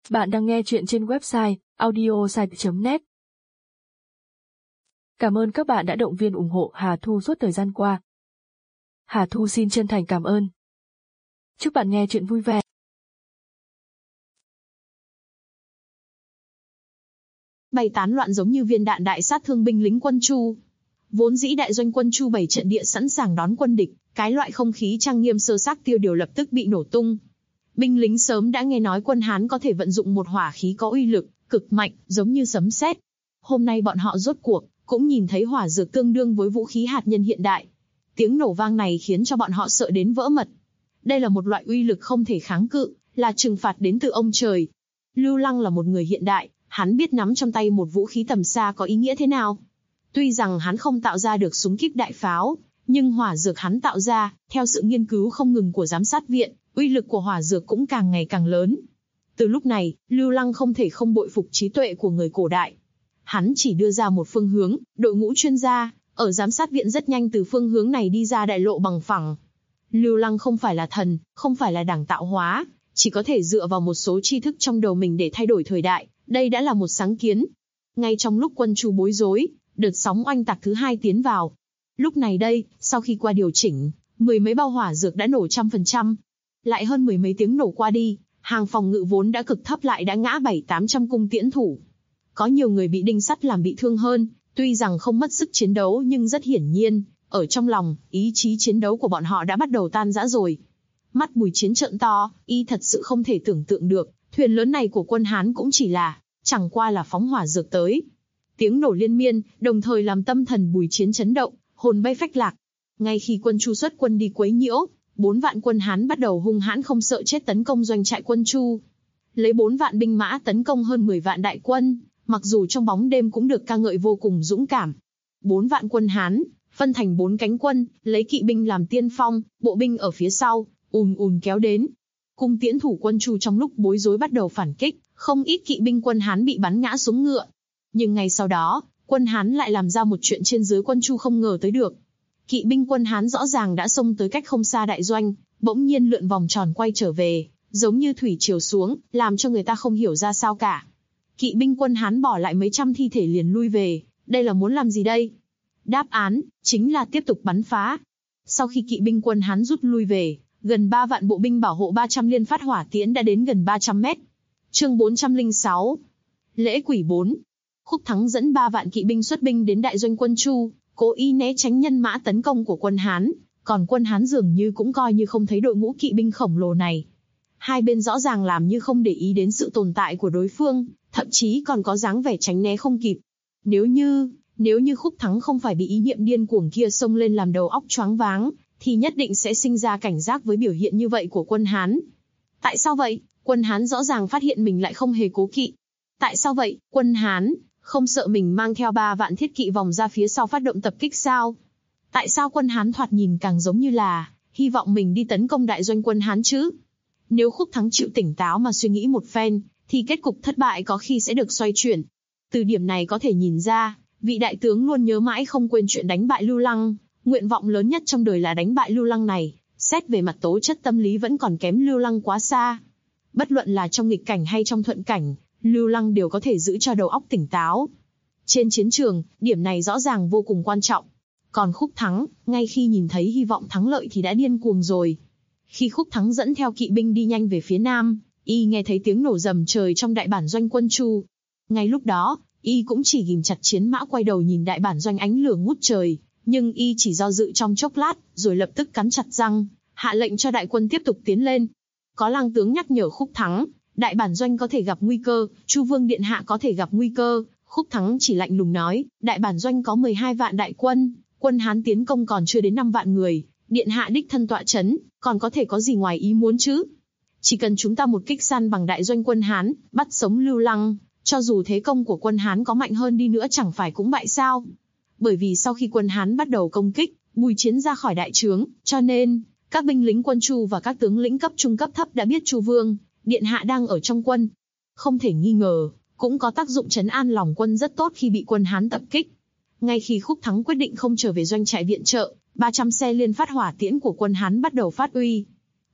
Bạn đang nghe chuyện trên website audiosite.net. Cảm ơn các bạn đã động viên ủng hộ Hà Thu suốt thời gian qua. Hà Thu xin chân thành cảm ơn. Chúc bạn nghe chuyện vui vẻ. Bay tán loạn giống như viên đạn đại sát thương binh lính quân Chu. Vốn dĩ đại doanh quân Chu bày trận địa sẵn sàng đón quân địch, cái loại không khí trang nghiêm sơ xác tiêu điều lập tức bị nổ tung. Binh lính sớm đã nghe nói quân Hán có thể vận dụng một hỏa khí có uy lực cực mạnh, giống như sấm sét. Hôm nay bọn họ rốt cuộc cũng nhìn thấy hỏa dược tương đương với vũ khí hạt nhân hiện đại. Tiếng nổ vang này khiến cho bọn họ sợ đến vỡ mật. Đây là một loại uy lực không thể kháng cự, là trừng phạt đến từ ông trời. Lưu Lăng là một người hiện đại, hắn biết nắm trong tay một vũ khí tầm xa có ý nghĩa thế nào. Tuy rằng hắn không tạo ra được súng kíp đại pháo, nhưng hỏa dược hắn tạo ra, theo sự nghiên cứu không ngừng của giám sát viện, uy lực của hỏa dược cũng càng ngày càng lớn. Từ lúc này, Lưu Lăng không thể không bội phục trí tuệ của người cổ đại. Hắn chỉ đưa ra một phương hướng, đội ngũ chuyên gia, ở giám sát viện rất nhanh từ phương hướng này đi ra đại lộ bằng phẳng. Lưu Lăng không phải là thần, không phải là đảng tạo hóa, chỉ có thể dựa vào một số tri thức trong đầu mình để thay đổi thời đại, đây đã là một sáng kiến. Ngay trong lúc quân Chu bối rối, đợt sóng oanh tạc thứ hai tiến vào. Lúc này đây, sau khi qua điều chỉnh, mười mấy bao hỏa dược đã nổ 100%. Lại hơn mười mấy tiếng nổ qua đi, hàng phòng ngự vốn đã cực thấp lại đã ngã 700-800 cung tiễn thủ. Có nhiều người bị đinh sắt làm bị thương hơn, tuy rằng không mất sức chiến đấu nhưng rất hiển nhiên, ở trong lòng, ý chí chiến đấu của bọn họ đã bắt đầu tan rã rồi. Mắt Bùi Chiến trợn to, y thật sự không thể tưởng tượng được, thuyền lớn này của quân Hán cũng chẳng qua là phóng hỏa dược tới. Tiếng nổ liên miên, đồng thời làm tâm thần Bùi Chiến chấn động, hồn bay phách lạc. Ngay khi quân Chu xuất quân đi quấy nhiễu, 4 vạn quân Hán bắt đầu hung hãn không sợ chết tấn công doanh trại quân Chu. Lấy 4 vạn binh mã tấn công hơn 10 vạn đại quân, mặc dù trong bóng đêm cũng được ca ngợi vô cùng dũng cảm. 4 vạn quân Hán, phân thành 4 cánh quân, lấy kỵ binh làm tiên phong, bộ binh ở phía sau, kéo đến. Cung tiễn thủ quân Chu trong lúc bối rối bắt đầu phản kích, không ít kỵ binh quân Hán bị bắn ngã xuống ngựa. Nhưng ngay sau đó, quân Hán lại làm ra một chuyện trên dưới quân Chu không ngờ tới được. Kỵ binh quân Hán rõ ràng đã xông tới cách không xa đại doanh, bỗng nhiên lượn vòng tròn quay trở về, giống như thủy triều xuống, làm cho người ta không hiểu ra sao cả. Kỵ binh quân Hán bỏ lại mấy trăm thi thể liền lui về, đây là muốn làm gì đây? Đáp án, chính là tiếp tục bắn phá. Sau khi kỵ binh quân Hán rút lui về, gần 3 vạn bộ binh bảo hộ 300 liên phát hỏa tiễn đã đến gần 300 mét. Chương 406 Lễ Quỷ 4. Khúc Thắng dẫn 3 vạn kỵ binh xuất binh đến đại doanh quân Chu, cố ý né tránh nhân mã tấn công của quân Hán, còn quân Hán dường như cũng coi như không thấy đội ngũ kỵ binh khổng lồ này. Hai bên rõ ràng làm như không để ý đến sự tồn tại của đối phương, thậm chí còn có dáng vẻ tránh né không kịp. Nếu như Khúc Thắng không phải bị ý niệm điên cuồng kia xông lên làm đầu óc choáng váng, thì nhất định sẽ sinh ra cảnh giác với biểu hiện như vậy của quân Hán. Tại sao vậy? Quân Hán rõ ràng phát hiện mình lại không hề cố kỵ. Tại sao vậy? Quân Hán không sợ mình mang theo 3 vạn thiết kỵ vòng ra phía sau phát động tập kích sao? Tại sao quân Hán thoạt nhìn càng giống như là hy vọng mình đi tấn công đại doanh quân Hán chứ? Nếu Khúc Thắng chịu tỉnh táo mà suy nghĩ một phen, thì kết cục thất bại có khi sẽ được xoay chuyển. Từ điểm này có thể nhìn ra, vị đại tướng luôn nhớ mãi không quên chuyện đánh bại Lưu Lăng, nguyện vọng lớn nhất trong đời là đánh bại Lưu Lăng này, xét về mặt tố chất tâm lý vẫn còn kém Lưu Lăng quá xa. Bất luận là trong nghịch cảnh hay trong thuận cảnh, Lưu Lăng đều có thể giữ cho đầu óc tỉnh táo. Trên chiến trường, điểm này rõ ràng vô cùng quan trọng. Còn Khúc Thắng, ngay khi nhìn thấy hy vọng thắng lợi thì đã điên cuồng rồi. Khi Khúc Thắng dẫn theo kỵ binh đi nhanh về phía nam, y nghe thấy tiếng nổ rầm trời trong đại bản doanh quân Chu. Ngay lúc đó, y cũng chỉ ghim chặt chiến mã quay đầu nhìn đại bản doanh ánh lửa ngút trời, nhưng y chỉ do dự trong chốc lát, rồi lập tức cắn chặt răng, hạ lệnh cho đại quân tiếp tục tiến lên. Có lang tướng nhắc nhở Khúc Thắng, đại bản doanh có thể gặp nguy cơ, Chu Vương điện hạ có thể gặp nguy cơ. Khúc Thắng chỉ lạnh lùng nói, đại bản doanh có 12 vạn đại quân, quân Hán tiến công còn chưa đến 5 vạn người, điện hạ đích thân tọa chấn, còn có thể có gì ngoài ý muốn chứ? Chỉ cần chúng ta một kích san bằng đại doanh quân Hán, bắt sống Lưu Lăng, cho dù thế công của quân Hán có mạnh hơn đi nữa chẳng phải cũng bại sao? Bởi vì sau khi quân Hán bắt đầu công kích, Bùi Chiến ra khỏi đại trướng, cho nên các binh lính quân Chu và các tướng lĩnh cấp trung cấp thấp đã biết Chu Vương điện hạ đang ở trong quân. Không thể nghi ngờ, cũng có tác dụng trấn an lòng quân rất tốt khi bị quân Hán tập kích. Ngay khi Khúc Thắng quyết định không trở về doanh trại viện trợ, 300 xe liên phát hỏa tiễn của quân Hán bắt đầu phát uy.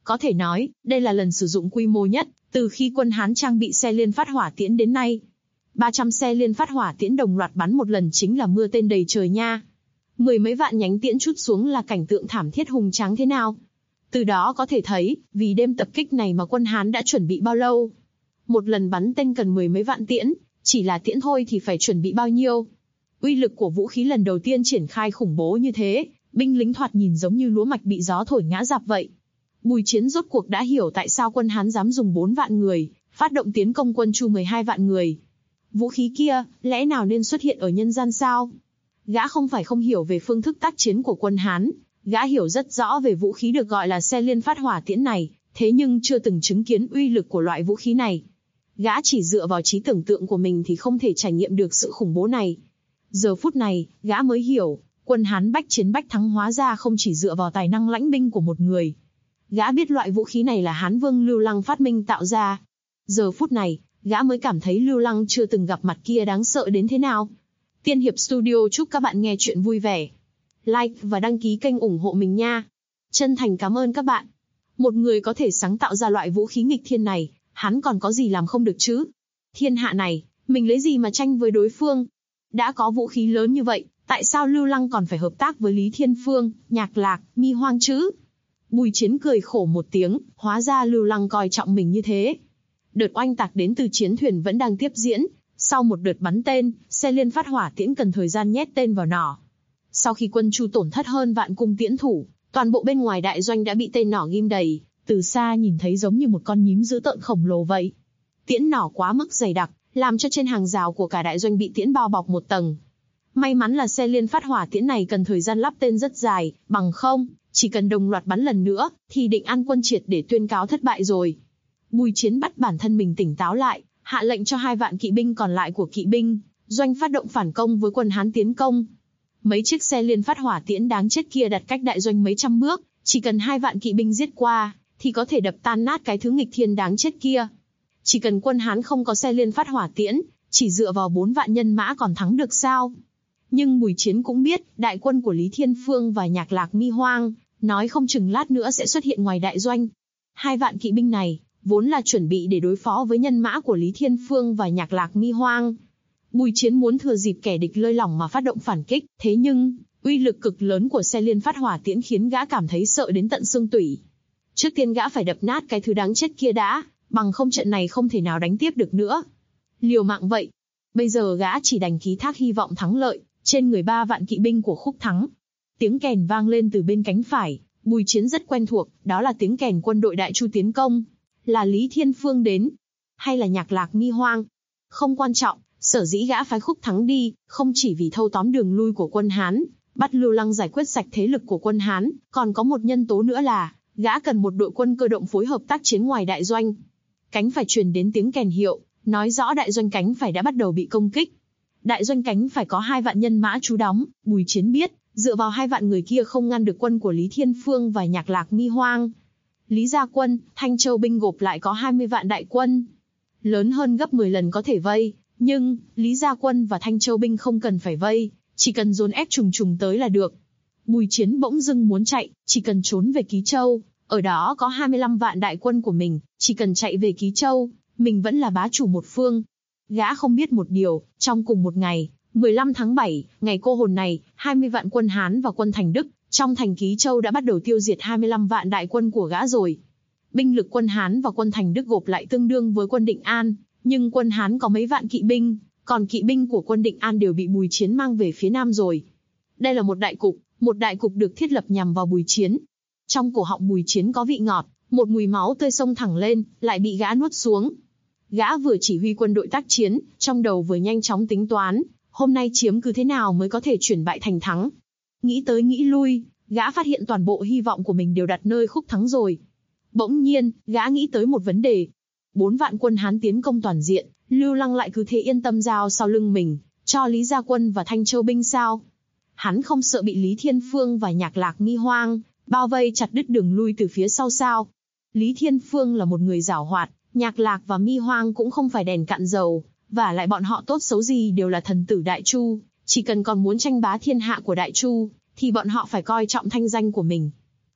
Có thể nói, đây là lần sử dụng quy mô nhất, từ khi quân Hán trang bị xe liên phát hỏa tiễn đến nay. 300 xe liên phát hỏa tiễn đồng loạt bắn một lần chính là mưa tên đầy trời nha. Mười mấy vạn nhánh tiễn trút xuống là cảnh tượng thảm thiết hùng tráng thế nào. Từ đó có thể thấy, vì đêm tập kích này mà quân Hán đã chuẩn bị bao lâu. Một lần bắn tên cần mười mấy vạn tiễn, chỉ là tiễn thôi thì phải chuẩn bị bao nhiêu. Uy lực của vũ khí lần đầu tiên triển khai khủng bố như thế, binh lính thoạt nhìn giống như lúa mạch bị gió thổi ngã rạp vậy. Bùi Chiến rốt cuộc đã hiểu tại sao quân Hán dám dùng 4 vạn người, phát động tiến công quân Chu 12 vạn người. Vũ khí kia, lẽ nào nên xuất hiện ở nhân gian sao? Gã không phải không hiểu về phương thức tác chiến của quân Hán, gã hiểu rất rõ về vũ khí được gọi là xe liên phát hỏa tiễn này, thế nhưng chưa từng chứng kiến uy lực của loại vũ khí này. Gã chỉ dựa vào trí tưởng tượng của mình thì không thể trải nghiệm được sự khủng bố này. Giờ phút này, gã mới hiểu, quân Hán bách chiến bách thắng hóa ra không chỉ dựa vào tài năng lãnh binh của một người. Gã biết loại vũ khí này là Hán Vương Lưu Lăng phát minh tạo ra. Giờ phút này, gã mới cảm thấy Lưu Lăng chưa từng gặp mặt kia đáng sợ đến thế nào. Tiên Hiệp Studio chúc các bạn nghe chuyện vui vẻ. Like và đăng ký kênh ủng hộ mình nha. Chân thành cảm ơn các bạn. Một người có thể sáng tạo ra loại vũ khí nghịch thiên này, hắn còn có gì làm không được chứ? Thiên hạ này, mình lấy gì mà tranh với đối phương? Đã có vũ khí lớn như vậy, tại sao Lưu Lăng còn phải hợp tác với Lý Thiên Phương, Nhạc Lạc, Mi Hoang chứ? Bùi Chiến cười khổ một tiếng, hóa ra Lưu Lăng coi trọng mình như thế. Đợt oanh tạc đến từ chiến thuyền vẫn đang tiếp diễn, sau một đợt bắn tên, xe liên phát hỏa tiễn cần thời gian nhét tên vào nỏ. Sau khi quân Chu tổn thất hơn vạn cung tiễn thủ, toàn bộ bên ngoài đại doanh đã bị tên nỏ ghim đầy, từ xa nhìn thấy giống như một con nhím dữ tợn khổng lồ vậy. Tiễn nỏ quá mức dày đặc, làm cho trên hàng rào của cả đại doanh bị tiễn bao bọc một tầng. May mắn là xe liên phát hỏa tiễn này cần thời gian lắp tên rất dài, bằng không, chỉ cần đồng loạt bắn lần nữa, thì định an quân triệt để tuyên cáo thất bại rồi. Bùi Chiến bắt bản thân mình tỉnh táo lại, hạ lệnh cho 2 vạn kỵ binh còn lại của kỵ binh doanh phát động phản công với quân Hán tiến công. Mấy chiếc xe liên phát hỏa tiễn đáng chết kia đặt cách đại doanh mấy trăm bước, chỉ cần 2 vạn kỵ binh giết qua, thì có thể đập tan nát cái thứ nghịch thiên đáng chết kia. Chỉ cần quân Hán không có xe liên phát hỏa tiễn, chỉ dựa vào 4 vạn nhân mã còn thắng được sao? Nhưng Bùi Chiến cũng biết, đại quân của Lý Thiên Phương và Nhạc Lạc Mi Hoang, nói không chừng lát nữa sẽ xuất hiện ngoài đại doanh. 2 vạn kỵ binh này, vốn là chuẩn bị để đối phó với nhân mã của Lý Thiên Phương và Nhạc Lạc Mi Hoang. Bùi Chiến muốn thừa dịp kẻ địch lơi lỏng mà phát động phản kích, thế nhưng, uy lực cực lớn của xe liên phát hỏa tiễn khiến gã cảm thấy sợ đến tận xương tủy. Trước tiên gã phải đập nát cái thứ đáng chết kia đã, bằng không trận này không thể nào đánh tiếp được nữa. Liều mạng vậy. Bây giờ gã chỉ đành ký thác hy vọng thắng lợi, trên người 3 vạn kỵ binh của Khúc Thắng. Tiếng kèn vang lên từ bên cánh phải, Bùi Chiến rất quen thuộc, đó là tiếng kèn quân đội Đại Chu tiến công. Là Lý Thiên Phương đến, hay là Nhạc Lạc Mi Hoang? Không quan trọng, sở dĩ gã phái Khúc Thắng đi, không chỉ vì thâu tóm đường lui của quân Hán, bắt Lưu Lăng giải quyết sạch thế lực của quân Hán, còn có một nhân tố nữa là, gã cần một đội quân cơ động phối hợp tác chiến ngoài đại doanh. Cánh phải truyền đến tiếng kèn hiệu, nói rõ đại doanh cánh phải đã bắt đầu bị công kích. Đại doanh cánh phải có 2 vạn nhân mã trú đóng, Bùi Chiến biết, dựa vào 2 vạn người kia không ngăn được quân của Lý Thiên Phương và Nhạc Lạc Mi Hoang. Lý Gia Quân, Thanh Châu binh gộp lại có 20 vạn đại quân. Lớn hơn gấp 10 lần có thể vây, nhưng, Lý Gia Quân và Thanh Châu binh không cần phải vây, chỉ cần dồn ép trùng trùng tới là được. Bùi Chiến bỗng dưng muốn chạy, chỉ cần trốn về Ký Châu, ở đó có 25 vạn đại quân của mình, chỉ cần chạy về Ký Châu, mình vẫn là bá chủ một phương. Gã không biết một điều, trong cùng một ngày, 15 tháng 7, ngày cô hồn này, 20 vạn quân Hán và quân Thành Đức, trong thành Ký Châu đã bắt đầu tiêu diệt 25 vạn đại quân của gã rồi. Binh lực quân Hán và quân Thành Đức gộp lại tương đương với quân Định An, nhưng quân Hán có mấy vạn kỵ binh, còn kỵ binh của quân Định An đều bị Bùi Chiến mang về phía nam rồi. Đây là một đại cục được thiết lập nhằm vào Bùi Chiến. Trong cổ họng Bùi Chiến có vị ngọt, một mùi máu tươi xông thẳng lên, lại bị gã nuốt xuống. Gã vừa chỉ huy quân đội tác chiến, trong đầu vừa nhanh chóng tính toán, hôm nay chiếm cứ thế nào mới có thể chuyển bại thành thắng. Nghĩ tới nghĩ lui, gã phát hiện toàn bộ hy vọng của mình đều đặt nơi Khúc Thắng rồi. Bỗng nhiên, gã nghĩ tới một vấn đề. 4 vạn quân Hán tiến công toàn diện, Lưu Lăng lại cứ thế yên tâm giao sau lưng mình, cho Lý Gia Quân và Thanh Châu binh sao? Hắn không sợ bị Lý Thiên Phương và Nhạc Lạc Mi Hoang bao vây chặt đứt đường lui từ phía sau sao? Lý Thiên Phương là một người giảo hoạt, Nhạc Lạc và Mi Hoang cũng không phải đèn cạn dầu, và lại bọn họ tốt xấu gì đều là thần tử Đại Chu, chỉ cần còn muốn tranh bá thiên hạ của Đại Chu, thì bọn họ phải coi trọng thanh danh của mình.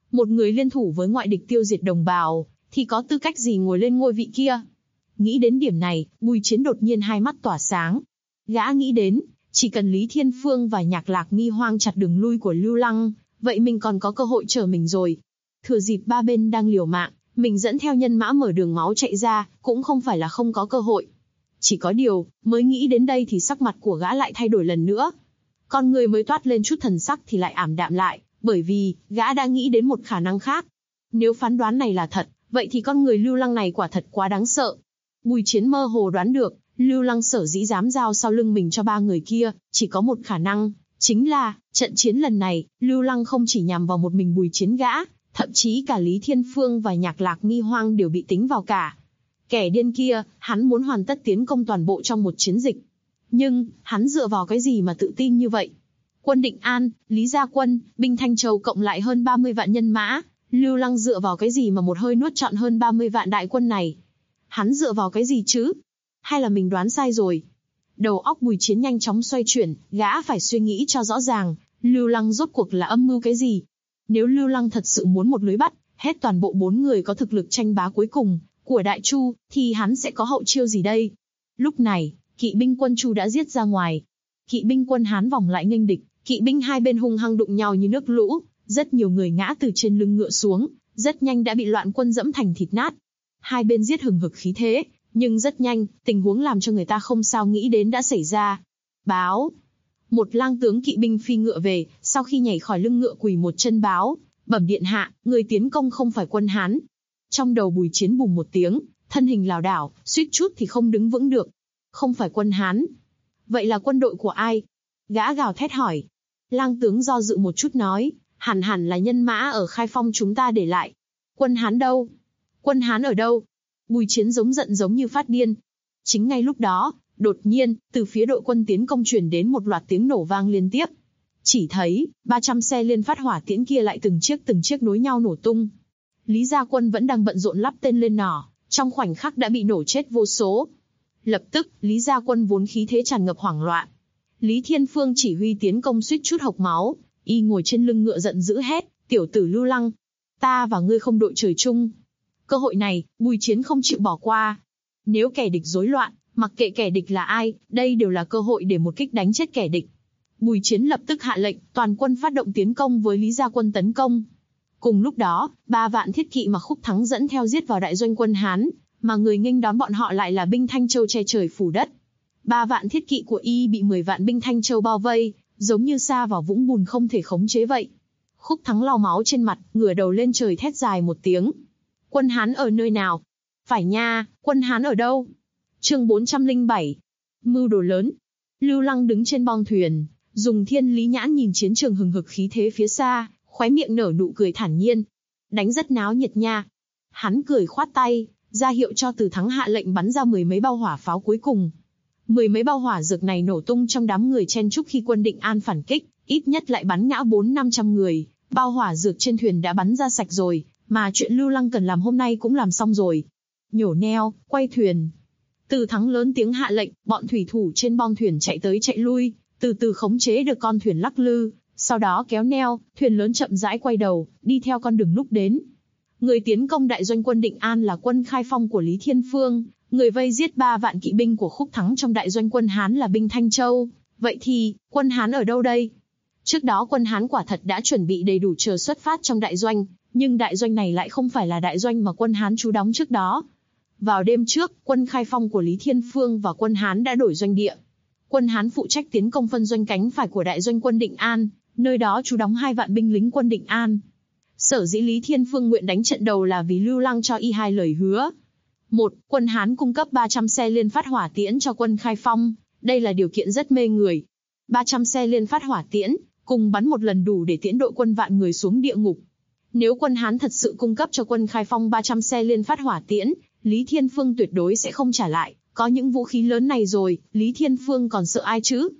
Một người liên thủ với ngoại địch tiêu diệt đồng bào, thì có tư cách gì ngồi lên ngôi vị kia? Nghĩ đến điểm này, Bùi Chiến đột nhiên hai mắt tỏa sáng. Gã nghĩ đến, chỉ cần Lý Thiên Phương và Nhạc Lạc Nghi Hoang chặt đường lui của Lưu Lăng, vậy mình còn có cơ hội trở mình rồi. Thừa dịp ba bên đang liều mạng, mình dẫn theo nhân mã mở đường máu chạy ra, cũng không phải là không có cơ hội. Chỉ có điều, mới nghĩ đến đây thì sắc mặt của gã lại thay đổi lần nữa. Con người mới toát lên chút thần sắc thì lại ảm đạm lại, bởi vì, gã đã nghĩ đến một khả năng khác. Nếu phán đoán này là thật, vậy thì con người Lưu Lăng này quả thật quá đáng sợ. Bùi Chiến mơ hồ đoán được, Lưu Lăng sở dĩ dám giao sau lưng mình cho ba người kia, chỉ có một khả năng, chính là, trận chiến lần này, Lưu Lăng không chỉ nhằm vào một mình Bùi Chiến gã, thậm chí cả Lý Thiên Phương và Nhạc Lạc Nghi Hoang đều bị tính vào cả. Kẻ điên kia, hắn muốn hoàn tất tiến công toàn bộ trong một chiến dịch. Nhưng, hắn dựa vào cái gì mà tự tin như vậy? Quân Định An, Lý Gia Quân, binh Thanh Châu cộng lại hơn 30 vạn nhân mã, Lưu Lăng dựa vào cái gì mà một hơi nuốt trọn hơn 30 vạn đại quân này? Hắn dựa vào cái gì chứ? Hay là mình đoán sai rồi? Đầu óc Bùi Chiến nhanh chóng xoay chuyển, gã phải suy nghĩ cho rõ ràng, Lưu Lăng rốt cuộc là âm mưu cái gì? Nếu Lưu Lăng thật sự muốn một lưới bắt, hết toàn bộ 4 người có thực lực tranh bá cuối cùng của Đại Chu, thì hắn sẽ có hậu chiêu gì đây? Lúc này, kỵ binh quân Chu đã giết ra ngoài. Kỵ binh quân Hán vòng lại nghênh địch, kỵ binh hai bên hung hăng đụng nhau như nước lũ, rất nhiều người ngã từ trên lưng ngựa xuống, rất nhanh đã bị loạn quân dẫm thành thịt nát. Hai bên giết hừng hực khí thế, nhưng rất nhanh, tình huống làm cho người ta không sao nghĩ đến đã xảy ra. Báo! Một lang tướng kỵ binh phi ngựa về, sau khi nhảy khỏi lưng ngựa quỳ một chân báo, bẩm điện hạ, người tiến công không phải quân Hán. Trong đầu Bùi Chiến bùng một tiếng, thân hình lảo đảo, suýt chút thì không đứng vững được. Không phải quân Hán. Vậy là quân đội của ai? Gã gào thét hỏi. Lang tướng do dự một chút nói, hẳn là nhân mã ở Khai Phong chúng ta để lại. Quân Hán đâu? Quân Hán ở đâu? Bùi Chiến giống giận giống như phát điên. Chính ngay lúc đó, đột nhiên, từ phía đội quân tiến công truyền đến một loạt tiếng nổ vang liên tiếp. Chỉ thấy, 300 xe liên phát hỏa tiễn kia lại từng chiếc nối nhau nổ tung. Lý Gia Quân vẫn đang bận rộn lắp tên lên nỏ, trong khoảnh khắc đã bị nổ chết vô số. Lập tức, Lý Gia Quân vốn khí thế tràn ngập hoảng loạn. Lý Thiên Phương chỉ huy tiến công suýt chút hộc máu, y ngồi trên lưng ngựa giận dữ hét, tiểu tử Lưu Lăng, ta và ngươi không đội trời chung. Cơ hội này, Bùi Chiến không chịu bỏ qua. Nếu kẻ địch rối loạn, mặc kệ kẻ địch là ai, đây đều là cơ hội để một kích đánh chết kẻ địch. Bùi Chiến lập tức hạ lệnh, toàn quân phát động tiến công với Lý Gia Quân tấn công. Cùng lúc đó, 3 vạn thiết kỵ mà Khúc Thắng dẫn theo giết vào đại doanh quân Hán, mà người nghênh đón bọn họ lại là binh Thanh Châu che trời phủ đất. 3 vạn thiết kỵ của y bị 10 vạn binh Thanh Châu bao vây, giống như sa vào vũng bùn không thể khống chế vậy. Khúc Thắng lau máu trên mặt, ngửa đầu lên trời thét dài một tiếng. Quân Hán ở nơi nào? Phải nha, quân Hán ở đâu? Chương 407. Mưu đồ lớn. Lưu Lăng đứng trên bong thuyền, dùng thiên lý nhãn nhìn chiến trường hừng hực khí thế phía xa, khóe miệng nở nụ cười thản nhiên. Đánh rất náo nhiệt nha. Hắn cười khoát tay, ra hiệu cho Từ Thắng hạ lệnh bắn ra 10 mấy bao hỏa pháo cuối cùng. 10 mấy bao hỏa dược này nổ tung trong đám người chen chúc khi quân Định An phản kích, ít nhất lại bắn ngã 400-500 người. Bao hỏa dược trên thuyền đã bắn ra sạch rồi, mà chuyện Lưu Lăng cần làm hôm nay cũng làm xong rồi. Nhổ neo, quay thuyền. Từ Thắng lớn tiếng hạ lệnh, bọn thủy thủ trên bong thuyền chạy tới chạy lui, từ từ khống chế được con thuyền lắc lư, sau đó kéo neo, thuyền lớn chậm rãi quay đầu, đi theo con đường lúc đến. Người tiến công đại doanh quân Định An là quân Khai Phong của Lý Thiên Phương, người vây giết 3 vạn kỵ binh của Khúc Thắng trong đại doanh quân Hán là binh Thanh Châu. Vậy thì, quân Hán ở đâu đây? Trước đó quân Hán quả thật đã chuẩn bị đầy đủ chờ xuất phát trong đại doanh, nhưng đại doanh này lại không phải là đại doanh mà quân Hán trú đóng trước đó. Vào đêm trước, quân Khai Phong của Lý Thiên Phương và quân Hán đã đổi doanh địa. Quân Hán phụ trách tiến công phân doanh cánh phải của đại doanh quân Định An, nơi đó trú đóng 2 vạn binh lính quân Định An. Sở dĩ Lý Thiên Phương nguyện đánh trận đầu là vì Lưu Lăng cho y 2 lời hứa. 1. Quân Hán cung cấp 300 xe liên phát hỏa tiễn cho quân Khai Phong, đây là điều kiện rất mê người. 300 xe liên phát hỏa tiễn, cùng bắn một lần đủ để tiễn đội quân vạn người xuống địa ngục. Nếu quân Hán thật sự cung cấp cho quân Khai Phong 300 xe liên phát hỏa tiễn, Lý Thiên Phương tuyệt đối sẽ không trả lại, có những vũ khí lớn này rồi, Lý Thiên Phương còn sợ ai chứ?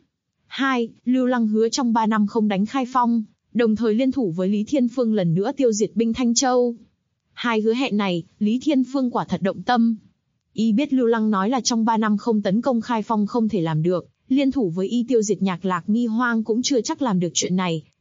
2. Lưu Lăng hứa trong 3 năm không đánh Khai Phong, đồng thời liên thủ với Lý Thiên Phương lần nữa tiêu diệt binh Thanh Châu. 2 hứa hẹn này, Lý Thiên Phương quả thật động tâm. Y biết Lưu Lăng nói là trong 3 năm không tấn công Khai Phong không thể làm được, liên thủ với y tiêu diệt Nhạc Lạc Nghi Hoang cũng chưa chắc làm được chuyện này,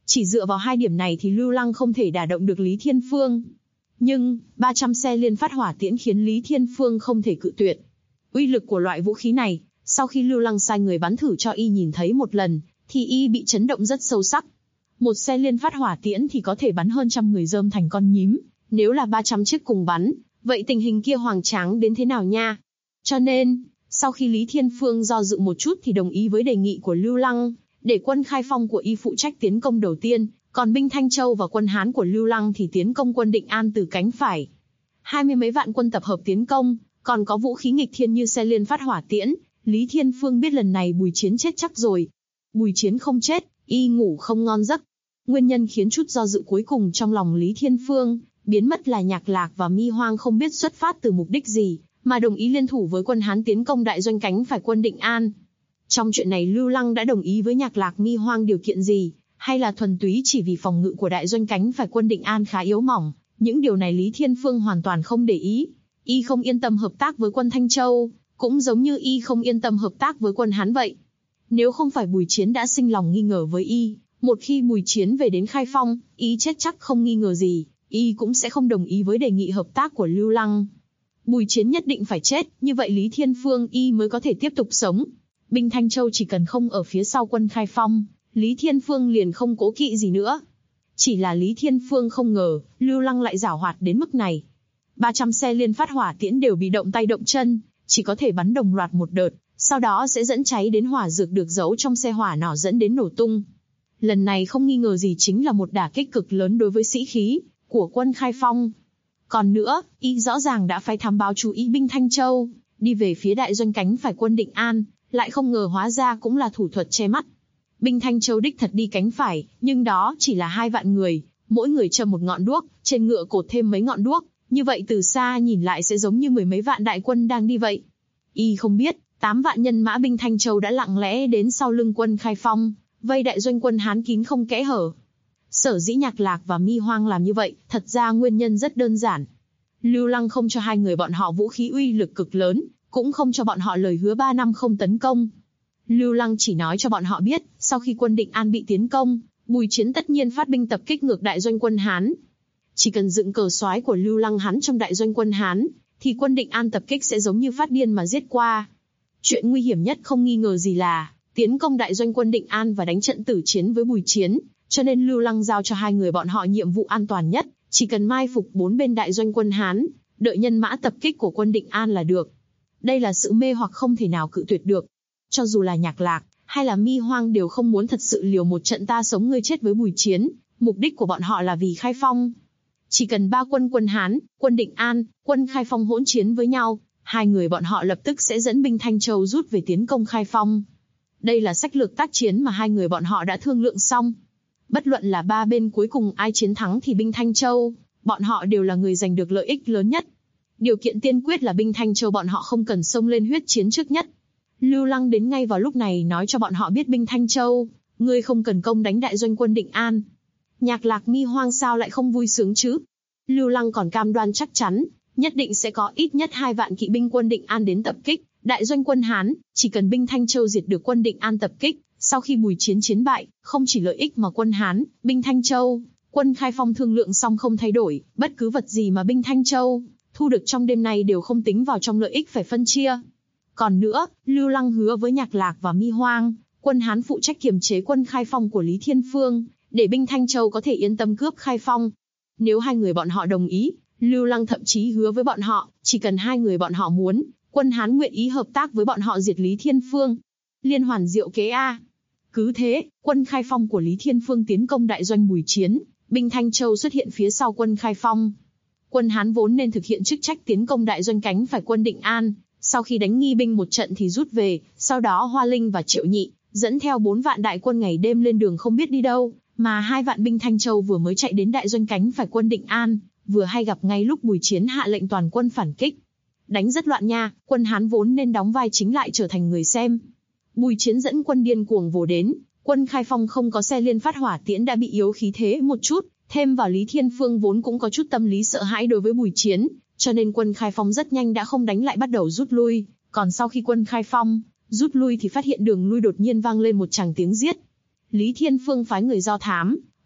Chỉ dựa vào hai điểm này thì Lưu Lăng không thể đả động được Lý Thiên Phương. Nhưng, 300 xe liên phát hỏa tiễn khiến Lý Thiên Phương không thể cự tuyệt. Uy lực của loại vũ khí này, sau khi Lưu Lăng sai người bắn thử cho y nhìn thấy một lần, thì y bị chấn động rất sâu sắc. Một xe liên phát hỏa tiễn thì có thể bắn hơn 100 người rơm thành con nhím, nếu là 300 chiếc cùng bắn, vậy tình hình kia hoành tráng đến thế nào nha. Cho nên, sau khi Lý Thiên Phương do dự một chút thì đồng ý với đề nghị của Lưu Lăng, để quân Khai Phong của y phụ trách tiến công đầu tiên, còn binh Thanh Châu và quân Hán của Lưu Lăng thì tiến công quân Định An từ cánh phải. 20 mấy vạn quân tập hợp tiến công, còn có vũ khí nghịch thiên như xe liên phát hỏa tiễn, Lý Thiên Phương biết lần này Bùi Chiến chết chắc rồi. Bùi Chiến không chết, y ngủ không ngon giấc. Nguyên nhân khiến chút do dự cuối cùng trong lòng Lý Thiên Phương biến mất là Nhạc Lạc và Mi Hoang không biết xuất phát từ mục đích gì, mà đồng ý liên thủ với quân Hán tiến công đại doanh cánh phải quân Định An. Trong chuyện này Lưu Lăng đã đồng ý với Nhạc Lạc Mi Hoang điều kiện gì, hay là thuần túy chỉ vì phòng ngự của đại doanh cánh phải quân Định An khá yếu mỏng, những điều này Lý Thiên Phương hoàn toàn không để ý. Y không yên tâm hợp tác với quân Thanh Châu, cũng giống như y không yên tâm hợp tác với quân Hán vậy. Nếu không phải Bùi Chiến đã sinh lòng nghi ngờ với y, một khi Bùi Chiến về đến Khai Phong, y chết chắc không nghi ngờ gì, y cũng sẽ không đồng ý với đề nghị hợp tác của Lưu Lăng. Bùi Chiến nhất định phải chết, như vậy Lý Thiên Phương y mới có thể tiếp tục sống. Binh Thanh Châu chỉ cần không ở phía sau quân Khai Phong, Lý Thiên Phương liền không cố kỵ gì nữa. Chỉ là Lý Thiên Phương không ngờ, Lưu Lăng lại giảo hoạt đến mức này. 300 xe liên phát hỏa tiễn đều bị động tay động chân, chỉ có thể bắn đồng loạt một đợt, sau đó sẽ dẫn cháy đến hỏa dược được giấu trong xe hỏa nỏ dẫn đến nổ tung. Lần này không nghi ngờ gì chính là một đả kích cực lớn đối với sĩ khí của quân Khai Phong. Còn nữa, y rõ ràng đã phái thám báo chú ý binh Thanh Châu, đi về phía đại doanh cánh phải quân Định An, lại không ngờ hóa ra cũng là thủ thuật che mắt. Binh Thanh Châu đích thật đi cánh phải, nhưng đó chỉ là 2 vạn người, mỗi người châm một ngọn đuốc, trên ngựa cột thêm mấy ngọn đuốc, như vậy từ xa nhìn lại sẽ giống như 10 mấy vạn đại quân đang đi vậy. Y không biết, 8 vạn nhân mã binh Thanh Châu đã lặng lẽ đến sau lưng quân Khai Phong, vây đại doanh quân Hán kín không kẽ hở. Sở dĩ Nhạc Lạc và Mi Hoang làm như vậy, thật ra nguyên nhân rất đơn giản. Lưu Lăng không cho hai người bọn họ vũ khí uy lực cực lớn, cũng không cho bọn họ lời hứa 3 năm không tấn công. Lưu Lăng chỉ nói cho bọn họ biết, sau khi quân Định An bị tiến công, Bùi Chiến tất nhiên phát binh tập kích ngược đại doanh quân Hán. Chỉ cần dựng cờ soái của Lưu Lăng hắn trong đại doanh quân Hán, thì quân Định An tập kích sẽ giống như phát điên mà giết qua. Chuyện nguy hiểm nhất không nghi ngờ gì là tiến công đại doanh quân Định An và đánh trận tử chiến với Bùi Chiến, cho nên Lưu Lăng giao cho hai người bọn họ nhiệm vụ an toàn nhất, chỉ cần mai phục 4 bên đại doanh quân Hán, đợi nhân mã tập kích của quân Định An là được. Đây là sự mê hoặc không thể nào cự tuyệt được. Cho dù là Nhạc Lạc hay là Mi Hoang đều không muốn thật sự liều một trận ta sống ngươi chết với Bùi Chiến, mục đích của bọn họ là vì Khai Phong. Chỉ cần 3 quân Hán, quân Định An, quân Khai Phong hỗn chiến với nhau, hai người bọn họ lập tức sẽ dẫn binh Thanh Châu rút về tiến công Khai Phong. Đây là sách lược tác chiến mà hai người bọn họ đã thương lượng xong. Bất luận là 3 bên cuối cùng ai chiến thắng thì binh Thanh Châu, bọn họ đều là người giành được lợi ích lớn nhất. Điều kiện tiên quyết là binh Thanh Châu bọn họ không cần xông lên huyết chiến trước nhất. Lưu Lăng đến ngay vào lúc này nói cho bọn họ biết binh Thanh Châu, ngươi không cần công đánh đại doanh quân Định An. Nhạc Lạc Mi Hoang sao lại không vui sướng chứ? Lưu Lăng còn cam đoan chắc chắn, nhất định sẽ có ít nhất 2 vạn kỵ binh quân Định An đến tập kích đại doanh quân Hán, chỉ cần binh Thanh Châu diệt được quân Định An tập kích, sau khi Bùi Chiến chiến bại, không chỉ lợi ích mà quân Hán, binh Thanh Châu, quân Khai Phong thương lượng xong không thay đổi, bất cứ vật gì mà binh Thanh Châu thu được trong đêm nay đều không tính vào trong lợi ích phải phân chia. Còn nữa, Lưu Lăng hứa với Nhạc Lạc và Mi Hoang, quân Hán phụ trách kiềm chế quân Khai Phong của Lý Thiên Phương, để binh Thanh Châu có thể yên tâm cướp Khai Phong. Nếu hai người bọn họ đồng ý, Lưu Lăng thậm chí hứa với bọn họ, chỉ cần hai người bọn họ muốn, quân Hán nguyện ý hợp tác với bọn họ diệt Lý Thiên Phương. Liên hoàn diệu kế a. Cứ thế, quân Khai Phong của Lý Thiên Phương tiến công đại doanh Bùi Chiến, binh Thanh Châu xuất hiện phía sau quân Khai Phong. Quân Hán vốn nên thực hiện chức trách tiến công đại doanh cánh phải quân Định An, sau khi đánh nghi binh một trận thì rút về, sau đó Hoa Linh và Triệu Nhị dẫn theo 4 vạn đại quân ngày đêm lên đường không biết đi đâu, mà 2 vạn binh Thanh Châu vừa mới chạy đến đại doanh cánh phải quân Định An, vừa hay gặp ngay lúc Bùi Chiến hạ lệnh toàn quân phản kích. Đánh rất loạn nha, quân Hán vốn nên đóng vai chính lại trở thành người xem. Bùi Chiến dẫn quân điên cuồng vồ đến, quân Khai Phong không có xe liên phát hỏa tiễn đã bị yếu khí thế một chút, thêm vào Lý Thiên Phương vốn cũng có chút tâm lý sợ hãi đối với Bùi Chiến, cho nên quân Khai Phong rất nhanh đã không đánh lại bắt đầu rút lui, còn sau khi quân Khai Phong rút lui thì phát hiện đường lui đột nhiên vang lên một tràng tiếng giết. Lý Thiên Phương phái người do thám,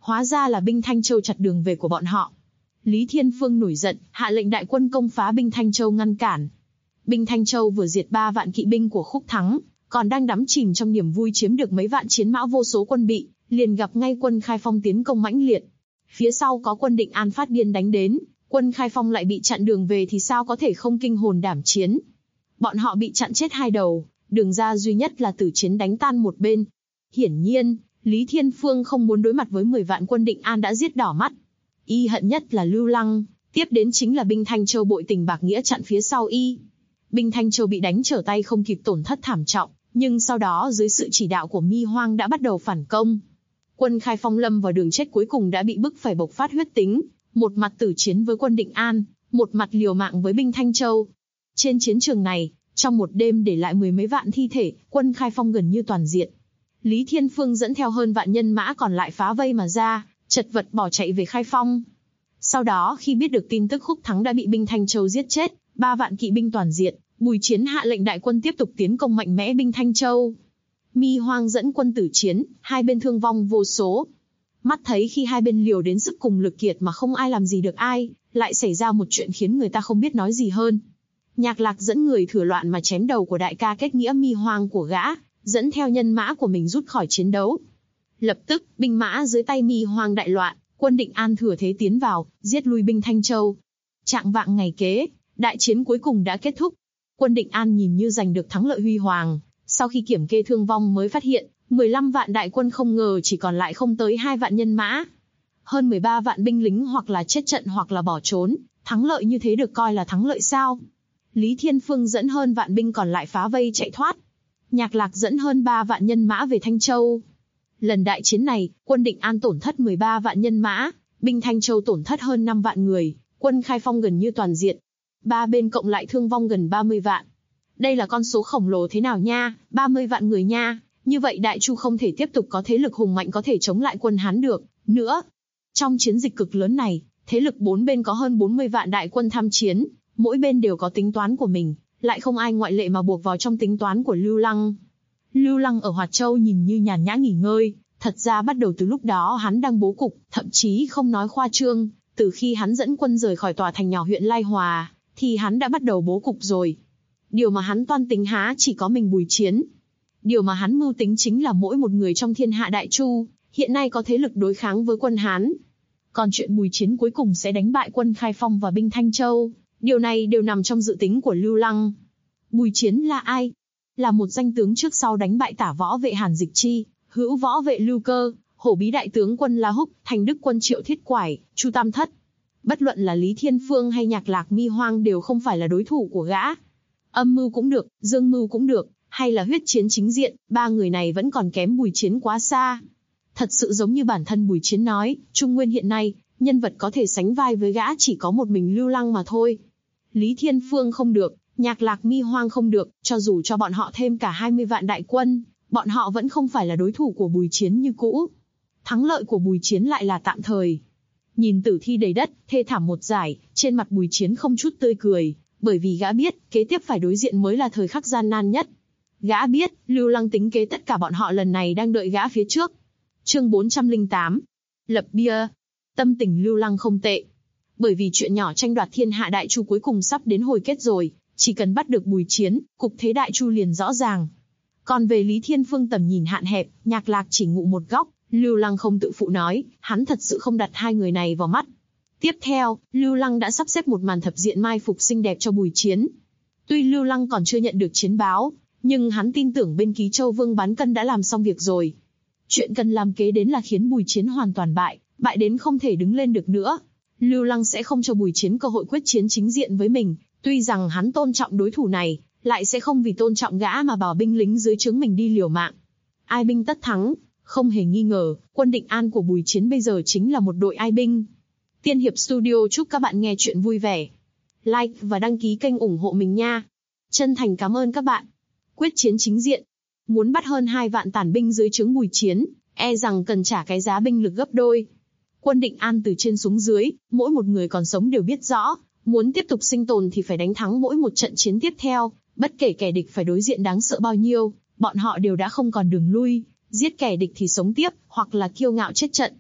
Hóa ra là binh Thanh Châu chặt đường về của bọn họ. Lý Thiên Phương nổi giận, hạ lệnh đại quân công phá binh Thanh Châu ngăn cản. Binh Thanh Châu vừa diệt 3 vạn kỵ binh của Khúc Thắng, còn đang đắm chìm trong niềm vui chiếm được mấy vạn chiến mã vô số quân bị, liền gặp ngay quân Khai Phong tiến công mãnh liệt. Phía sau có quân Định An phát điên đánh đến, quân Khai Phong lại bị chặn đường về thì sao có thể không kinh hồn đảm chiến. Bọn họ bị chặn chết 2 đầu, đường ra duy nhất là tử chiến đánh tan một bên. Hiển nhiên, Lý Thiên Phương không muốn đối mặt với 10 vạn quân Định An đã giết đỏ mắt. Y hận nhất là Lưu Lăng, tiếp đến chính là binh Thanh Châu bội tình bạc nghĩa chặn phía sau y. Binh Thanh Châu bị đánh trở tay không kịp, tổn thất thảm trọng, nhưng sau đó dưới sự chỉ đạo của Mi Hoang đã bắt đầu phản công. Quân Khai Phong lâm vào đường chết cuối cùng đã bị bức phải bộc phát huyết tính, một mặt tử chiến với quân Định An, một mặt liều mạng với binh Thanh Châu. Trên chiến trường này, trong một đêm để lại 10 mấy vạn thi thể, quân Khai Phong gần như toàn diện. Lý Thiên Phương dẫn theo hơn vạn nhân mã còn lại phá vây mà ra, chật vật bỏ chạy về Khai Phong. Sau đó khi biết được tin tức Khúc Thắng đã bị binh Thanh Châu giết chết, 3 vạn kỵ binh toàn diện, Bùi Chiến hạ lệnh đại quân tiếp tục tiến công mạnh mẽ binh Thanh Châu. Mi Hoang dẫn quân tử chiến, hai bên thương vong vô số. Mắt thấy khi hai bên liều đến sức cùng lực kiệt mà không ai làm gì được ai, lại xảy ra một chuyện khiến người ta không biết nói gì hơn. Nhạc Lạc dẫn người thừa loạn mà chém đầu của đại ca kết nghĩa Mi Hoang của gã, dẫn theo nhân mã của mình rút khỏi chiến đấu. Lập tức, binh mã dưới tay Mi Hoang đại loạn, quân Định An thừa thế tiến vào, giết lui binh Thanh Châu. Trạng vạng ngày kế, đại chiến cuối cùng đã kết thúc. Quân Định An nhìn như giành được thắng lợi huy hoàng, sau khi kiểm kê thương vong mới phát hiện, 15 vạn đại quân không ngờ chỉ còn lại không tới 2 vạn nhân mã. Hơn 13 vạn binh lính hoặc là chết trận hoặc là bỏ trốn, thắng lợi như thế được coi là thắng lợi sao? Lý Thiên Phương dẫn hơn vạn binh còn lại phá vây chạy thoát. Nhạc Lạc dẫn hơn 3 vạn nhân mã về Thanh Châu. Lần đại chiến này, quân Định An tổn thất 13 vạn nhân mã, binh Thanh Châu tổn thất hơn 5 vạn người, quân Khai Phong gần như toàn diện. 3 bên cộng lại thương vong gần 30 vạn. Đây là con số khổng lồ thế nào nha, 30 vạn người nha, như vậy Đại Chu không thể tiếp tục có thế lực hùng mạnh có thể chống lại quân Hán được, nữa. Trong chiến dịch cực lớn này, thế lực 4 bên có hơn 40 vạn đại quân tham chiến, mỗi bên đều có tính toán của mình, lại không ai ngoại lệ mà buộc vào trong tính toán của Lưu Lăng. Lưu Lăng ở Hoạt Châu nhìn như nhàn nhã nghỉ ngơi, thật ra bắt đầu từ lúc đó hắn đang bố cục, thậm chí không nói khoa trương, từ khi hắn dẫn quân rời khỏi tòa thành nhỏ huyện Lai Hòa, thì hắn đã bắt đầu bố cục rồi. Điều mà hắn toan tính há chỉ có mình Bùi Chiến. Điều mà hắn mưu tính chính là mỗi một người trong thiên hạ Đại Chu, hiện nay có thế lực đối kháng với quân Hán. Còn chuyện Bùi Chiến cuối cùng sẽ đánh bại quân Khai Phong và binh Thanh Châu, điều này đều nằm trong dự tính của Lưu Lăng. Bùi Chiến là ai? Là một danh tướng trước sau đánh bại Tả võ vệ Hàn Dịch Chi, Hữu võ vệ Lưu Cơ, Hổ bí đại tướng quân La Húc, Thành đức quân Triệu Thiết Quải, Chu Tam Thất. Bất luận là Lý Thiên Phương hay Nhạc Lạc Mi Hoang đều không phải là đối thủ của gã. Âm mưu cũng được, dương mưu cũng được, hay là huyết chiến chính diện, 3 người này vẫn còn kém Bùi Chiến quá xa. Thật sự giống như bản thân Bùi Chiến nói, Trung Nguyên hiện nay, nhân vật có thể sánh vai với gã chỉ có một mình Lưu Lăng mà thôi. Lý Thiên Phương không được, Nhạc Lạc Mi Hoang không được, cho dù cho bọn họ thêm cả 20 vạn đại quân, bọn họ vẫn không phải là đối thủ của Bùi Chiến như cũ. Thắng lợi của Bùi Chiến lại là tạm thời. Nhìn tử thi đầy đất, thê thảm một dải, trên mặt Bùi Chiến không chút tươi cười, bởi vì gã biết, kế tiếp phải đối diện mới là thời khắc gian nan nhất. Gã biết, Lưu Lăng tính kế tất cả bọn họ lần này đang đợi gã phía trước. Chương 408. Lập bia. Tâm tình Lưu Lăng không tệ. Bởi vì chuyện nhỏ tranh đoạt thiên hạ Đại Chu cuối cùng sắp đến hồi kết rồi, chỉ cần bắt được Bùi Chiến, cục thế Đại Chu liền rõ ràng. Còn về Lý Thiên Phương tầm nhìn hạn hẹp, Nhạc Lạc chỉ ngụ một góc, Lưu Lăng không tự phụ nói, hắn thật sự không đặt hai người này vào mắt. Tiếp theo, Lưu Lăng đã sắp xếp một màn thập diện mai phục xinh đẹp cho Bùi Chiến. Tuy Lưu Lăng còn chưa nhận được chiến báo, nhưng hắn tin tưởng bên Ký Châu Vương Bán Cân đã làm xong việc rồi. Chuyện cần làm kế đến là khiến Bùi Chiến hoàn toàn bại đến không thể đứng lên được nữa. Lưu Lăng sẽ không cho Bùi Chiến cơ hội quyết chiến chính diện với mình, tuy rằng hắn tôn trọng đối thủ này, lại sẽ không vì tôn trọng gã mà bảo binh lính dưới trướng mình đi liều mạng. Ai binh tất thắng, không hề nghi ngờ, quân Định An của Bùi Chiến bây giờ chính là một đội ai binh. Tiên Hiệp Studio chúc các bạn nghe chuyện vui vẻ. Like và đăng ký kênh ủng hộ mình nha. Chân thành cảm ơn các bạn. Quyết chiến chính diện. Muốn bắt hơn 2 vạn tàn binh dưới trướng Bùi Chiến, e rằng cần trả cái giá binh lực gấp đôi. Quân Định An từ trên xuống dưới, mỗi một người còn sống đều biết rõ, muốn tiếp tục sinh tồn thì phải đánh thắng mỗi một trận chiến tiếp theo, bất kể kẻ địch phải đối diện đáng sợ bao nhiêu, bọn họ đều đã không còn đường lui, giết kẻ địch thì sống tiếp, hoặc là kiêu ngạo chết trận.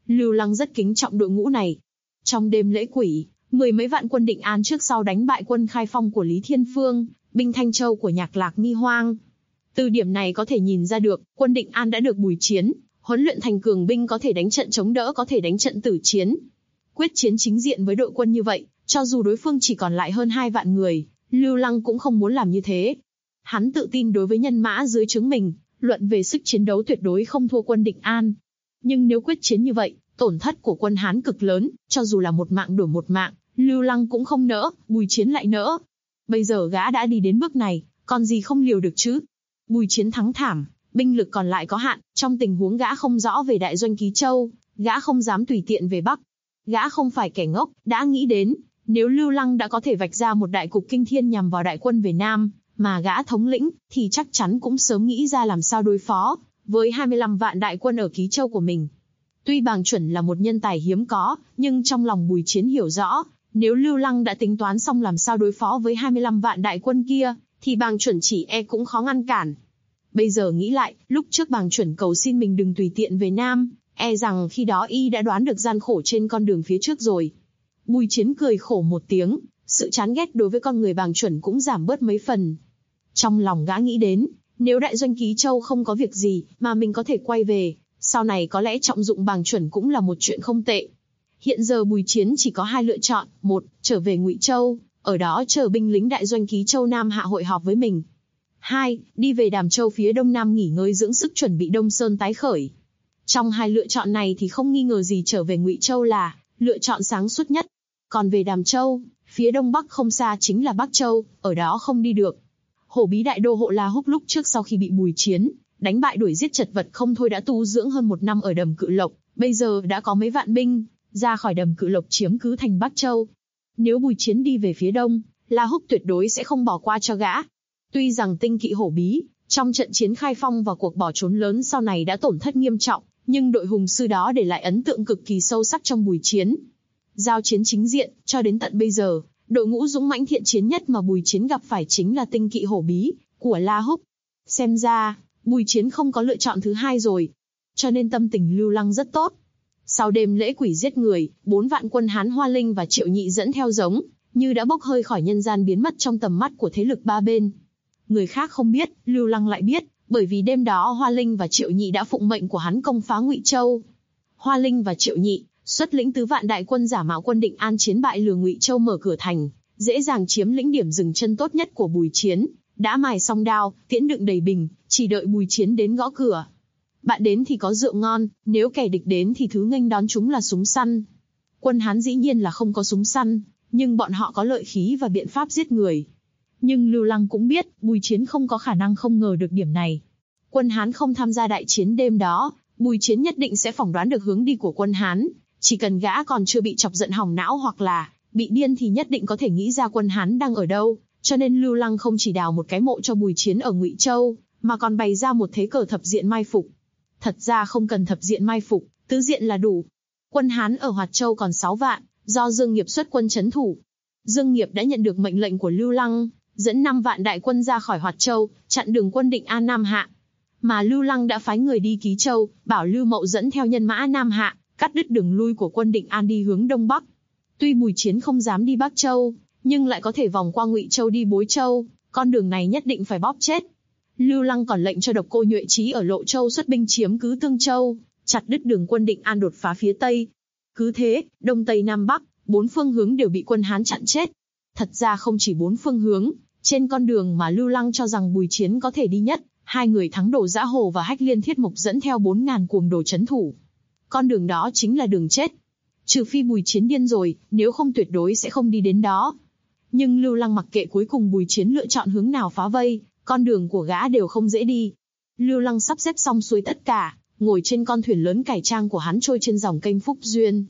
Lưu Lăng rất kính trọng đội ngũ này. Trong đêm lễ quỷ, 10 mấy vạn quân Định An trước sau đánh bại quân Khai Phong của Lý Thiên Phương, binh Thanh Châu của Nhạc Lạc Nghi Hoang. Từ điểm này có thể nhìn ra được, quân Định An đã được Bùi Chiến huấn luyện thành cường binh, có thể đánh trận chống đỡ, có thể đánh trận tử chiến. Quyết chiến chính diện với đội quân như vậy, cho dù đối phương chỉ còn lại hơn 2 vạn người, Lưu Lăng cũng không muốn làm như thế. Hắn tự tin đối với nhân mã dưới trướng mình, luận về sức chiến đấu tuyệt đối không thua quân Định An. Nhưng nếu quyết chiến như vậy, tổn thất của quân Hán cực lớn, cho dù là một mạng đổi một mạng, Lưu Lăng cũng không nỡ, Bùi Chiến lại nỡ. Bây giờ gã đã đi đến bước này, còn gì không liều được chứ? Bùi Chiến thắng thảm, binh lực còn lại có hạn, trong tình huống gã không rõ về đại doanh Ký Châu, gã không dám tùy tiện về Bắc. Gã không phải kẻ ngốc, đã nghĩ đến, nếu Lưu Lăng đã có thể vạch ra một đại cục kinh thiên nhằm vào đại quân về Nam, mà gã thống lĩnh, thì chắc chắn cũng sớm nghĩ ra làm sao đối phó với 25 vạn đại quân ở Ký Châu của mình. Tuy Bàng Chuẩn là một nhân tài hiếm có, nhưng trong lòng Bùi Chiến hiểu rõ, nếu Lưu Lăng đã tính toán xong làm sao đối phó với 25 vạn đại quân kia, thì Bàng Chuẩn chỉ cũng khó ngăn cản. Bây giờ nghĩ lại, lúc trước Bàng Chuẩn cầu xin mình đừng tùy tiện về Nam, rằng khi đó y đã đoán được gian khổ trên con đường phía trước rồi. Bùi Chiến cười khổ một tiếng, sự chán ghét đối với con người Bàng Chuẩn cũng giảm bớt mấy phần. Trong lòng gã nghĩ đến, nếu đại doanh Ký Châu không có việc gì, mà mình có thể quay về, sau này có lẽ trọng dụng Bàng Chuẩn cũng là một chuyện không tệ. Hiện giờ Bùi Chiến chỉ có 2 lựa chọn, 1, trở về Ngụy Châu, ở đó chờ binh lính đại doanh Ký Châu Nam Hạ hội họp với mình. 2, đi về Đàm Châu phía đông nam nghỉ ngơi dưỡng sức chuẩn bị Đông Sơn tái khởi. Trong 2 lựa chọn này thì không nghi ngờ gì trở về Ngụy Châu là lựa chọn sáng suốt nhất. Còn về Đàm Châu, phía đông bắc không xa chính là Bắc Châu, ở đó không đi được. Hổ Bí đại đô hộ La Húc lúc trước sau khi bị Bùi Chiến đánh bại đuổi giết chật vật không thôi đã tu dưỡng hơn 1 năm ở Đầm Cự Lộc, bây giờ đã có mấy vạn binh ra khỏi Đầm Cự Lộc chiếm cứ thành Bắc Châu. Nếu Bùi Chiến đi về phía đông, La Húc tuyệt đối sẽ không bỏ qua cho gã. Tuy rằng tinh kỵ Hổ Bí trong trận chiến Khai Phong và cuộc bỏ trốn lớn sau này đã tổn thất nghiêm trọng, nhưng đội hùng sư đó để lại ấn tượng cực kỳ sâu sắc trong Bùi Chiến. Giao chiến chính diện, cho đến tận bây giờ, đội ngũ dũng mãnh thiện chiến nhất mà Bùi Chiến gặp phải chính là tinh kỵ Hổ Bí của La Húc. Xem ra, Bùi Chiến không có lựa chọn thứ hai rồi. Cho nên tâm tình Lưu Lăng rất tốt. Sau đêm lễ quỷ giết người, 4 vạn quân Hán Hoa Linh và Triệu Nhị dẫn theo giống như đã bốc hơi khỏi nhân gian biến mất trong tầm mắt của thế lực ba bên. Người khác không biết, Lưu Lăng lại biết, bởi vì đêm đó Hoa Linh và Triệu Nhị đã phụng mệnh của hắn công phá Ngụy Châu. Hoa Linh và Triệu Nhị xuất lĩnh tứ vạn đại quân giả mạo quân Định An chiến bại lừa Ngụy Châu mở cửa thành, dễ dàng chiếm lĩnh điểm dừng chân tốt nhất của Bùi Chiến, đã mài xong đao, tiễn đựng đầy bình, chỉ đợi Bùi Chiến đến gõ cửa. Bạn đến thì có rượu ngon, nếu kẻ địch đến thì thứ nghênh đón chúng là súng săn. Quân Hán dĩ nhiên là không có súng săn, nhưng bọn họ có lợi khí và biện pháp giết người. Nhưng Lưu Lăng cũng biết, Bùi Chiến không có khả năng không ngờ được điểm này. Quân Hán không tham gia đại chiến đêm đó, Bùi Chiến nhất định sẽ phỏng đoán được hướng đi của quân Hán. Chỉ cần gã còn chưa bị chọc giận hỏng não hoặc là bị điên thì nhất định có thể nghĩ ra quân Hán đang ở đâu. Cho nên Lưu Lăng không chỉ đào một cái mộ cho Bùi Chiến ở Ngụy Châu, mà còn bày ra một thế cờ thập diện mai phục. Thật ra không cần thập diện mai phục, tứ diện là đủ. Quân Hán ở Hoạt Châu còn 6 vạn, do Dương Nghiệp xuất quân trấn thủ. Dương Nghiệp đã nhận được mệnh lệnh của Lưu Lăng, dẫn 5 vạn đại quân ra khỏi Hoạt Châu, chặn đường quân Định An Nam Hạ. Mà Lưu Lăng đã phái người đi Ký Châu, bảo Lưu Mậu dẫn theo nhân mã Nam Hạ, cắt đứt đường lui của quân Định An đi hướng Đông Bắc. Tuy Bùi Chiến không dám đi Bắc Châu, nhưng lại có thể vòng qua Ngụy Châu đi Bối Châu, con đường này nhất định phải bóp chết. Lưu Lăng còn lệnh cho Độc Cô Nhuệ Chí ở Lộ Châu xuất binh chiếm cứ Tương Châu, chặt đứt đường quân Định An đột phá phía Tây. Cứ thế, Đông Tây Nam Bắc, 4 phương hướng đều bị quân Hán chặn chết. Thật ra không chỉ 4 phương hướng, trên con đường mà Lưu Lăng cho rằng Bùi Chiến có thể đi nhất, 2 người Thắng Đồ Dã Hồ và Hách Liên Thiết Mục dẫn theo 4.000 cuồng đồ trấn thủ. Con đường đó chính là đường chết. Trừ phi Bùi Chiến điên rồi, nếu không tuyệt đối sẽ không đi đến đó. Nhưng Lưu Lăng mặc kệ cuối cùng Bùi Chiến lựa chọn hướng nào phá vây, con đường của gã đều không dễ đi. Lưu Lăng sắp xếp xong xuôi tất cả, ngồi trên con thuyền lớn cải trang của hắn trôi trên dòng kênh Phúc Duyên.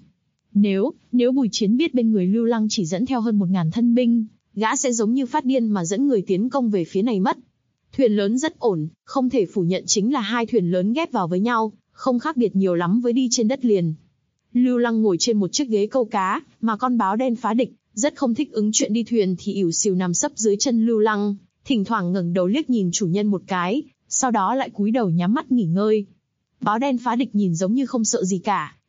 Nếu Bùi Chiến biết bên người Lưu Lăng chỉ dẫn theo hơn 1.000 thân binh, gã sẽ giống như phát điên mà dẫn người tiến công về phía này mất. Thuyền lớn rất ổn, không thể phủ nhận chính là 2 thuyền lớn ghép vào với nhau, không khác biệt nhiều lắm với đi trên đất liền. Lưu Lăng ngồi trên một chiếc ghế câu cá, mà con báo đen phá địch, rất không thích ứng chuyện đi thuyền thì ỉu xìu nằm sấp dưới chân Lưu Lăng, thỉnh thoảng ngẩng đầu liếc nhìn chủ nhân một cái, sau đó lại cúi đầu nhắm mắt nghỉ ngơi. Báo đen phá địch nhìn giống như không sợ gì cả,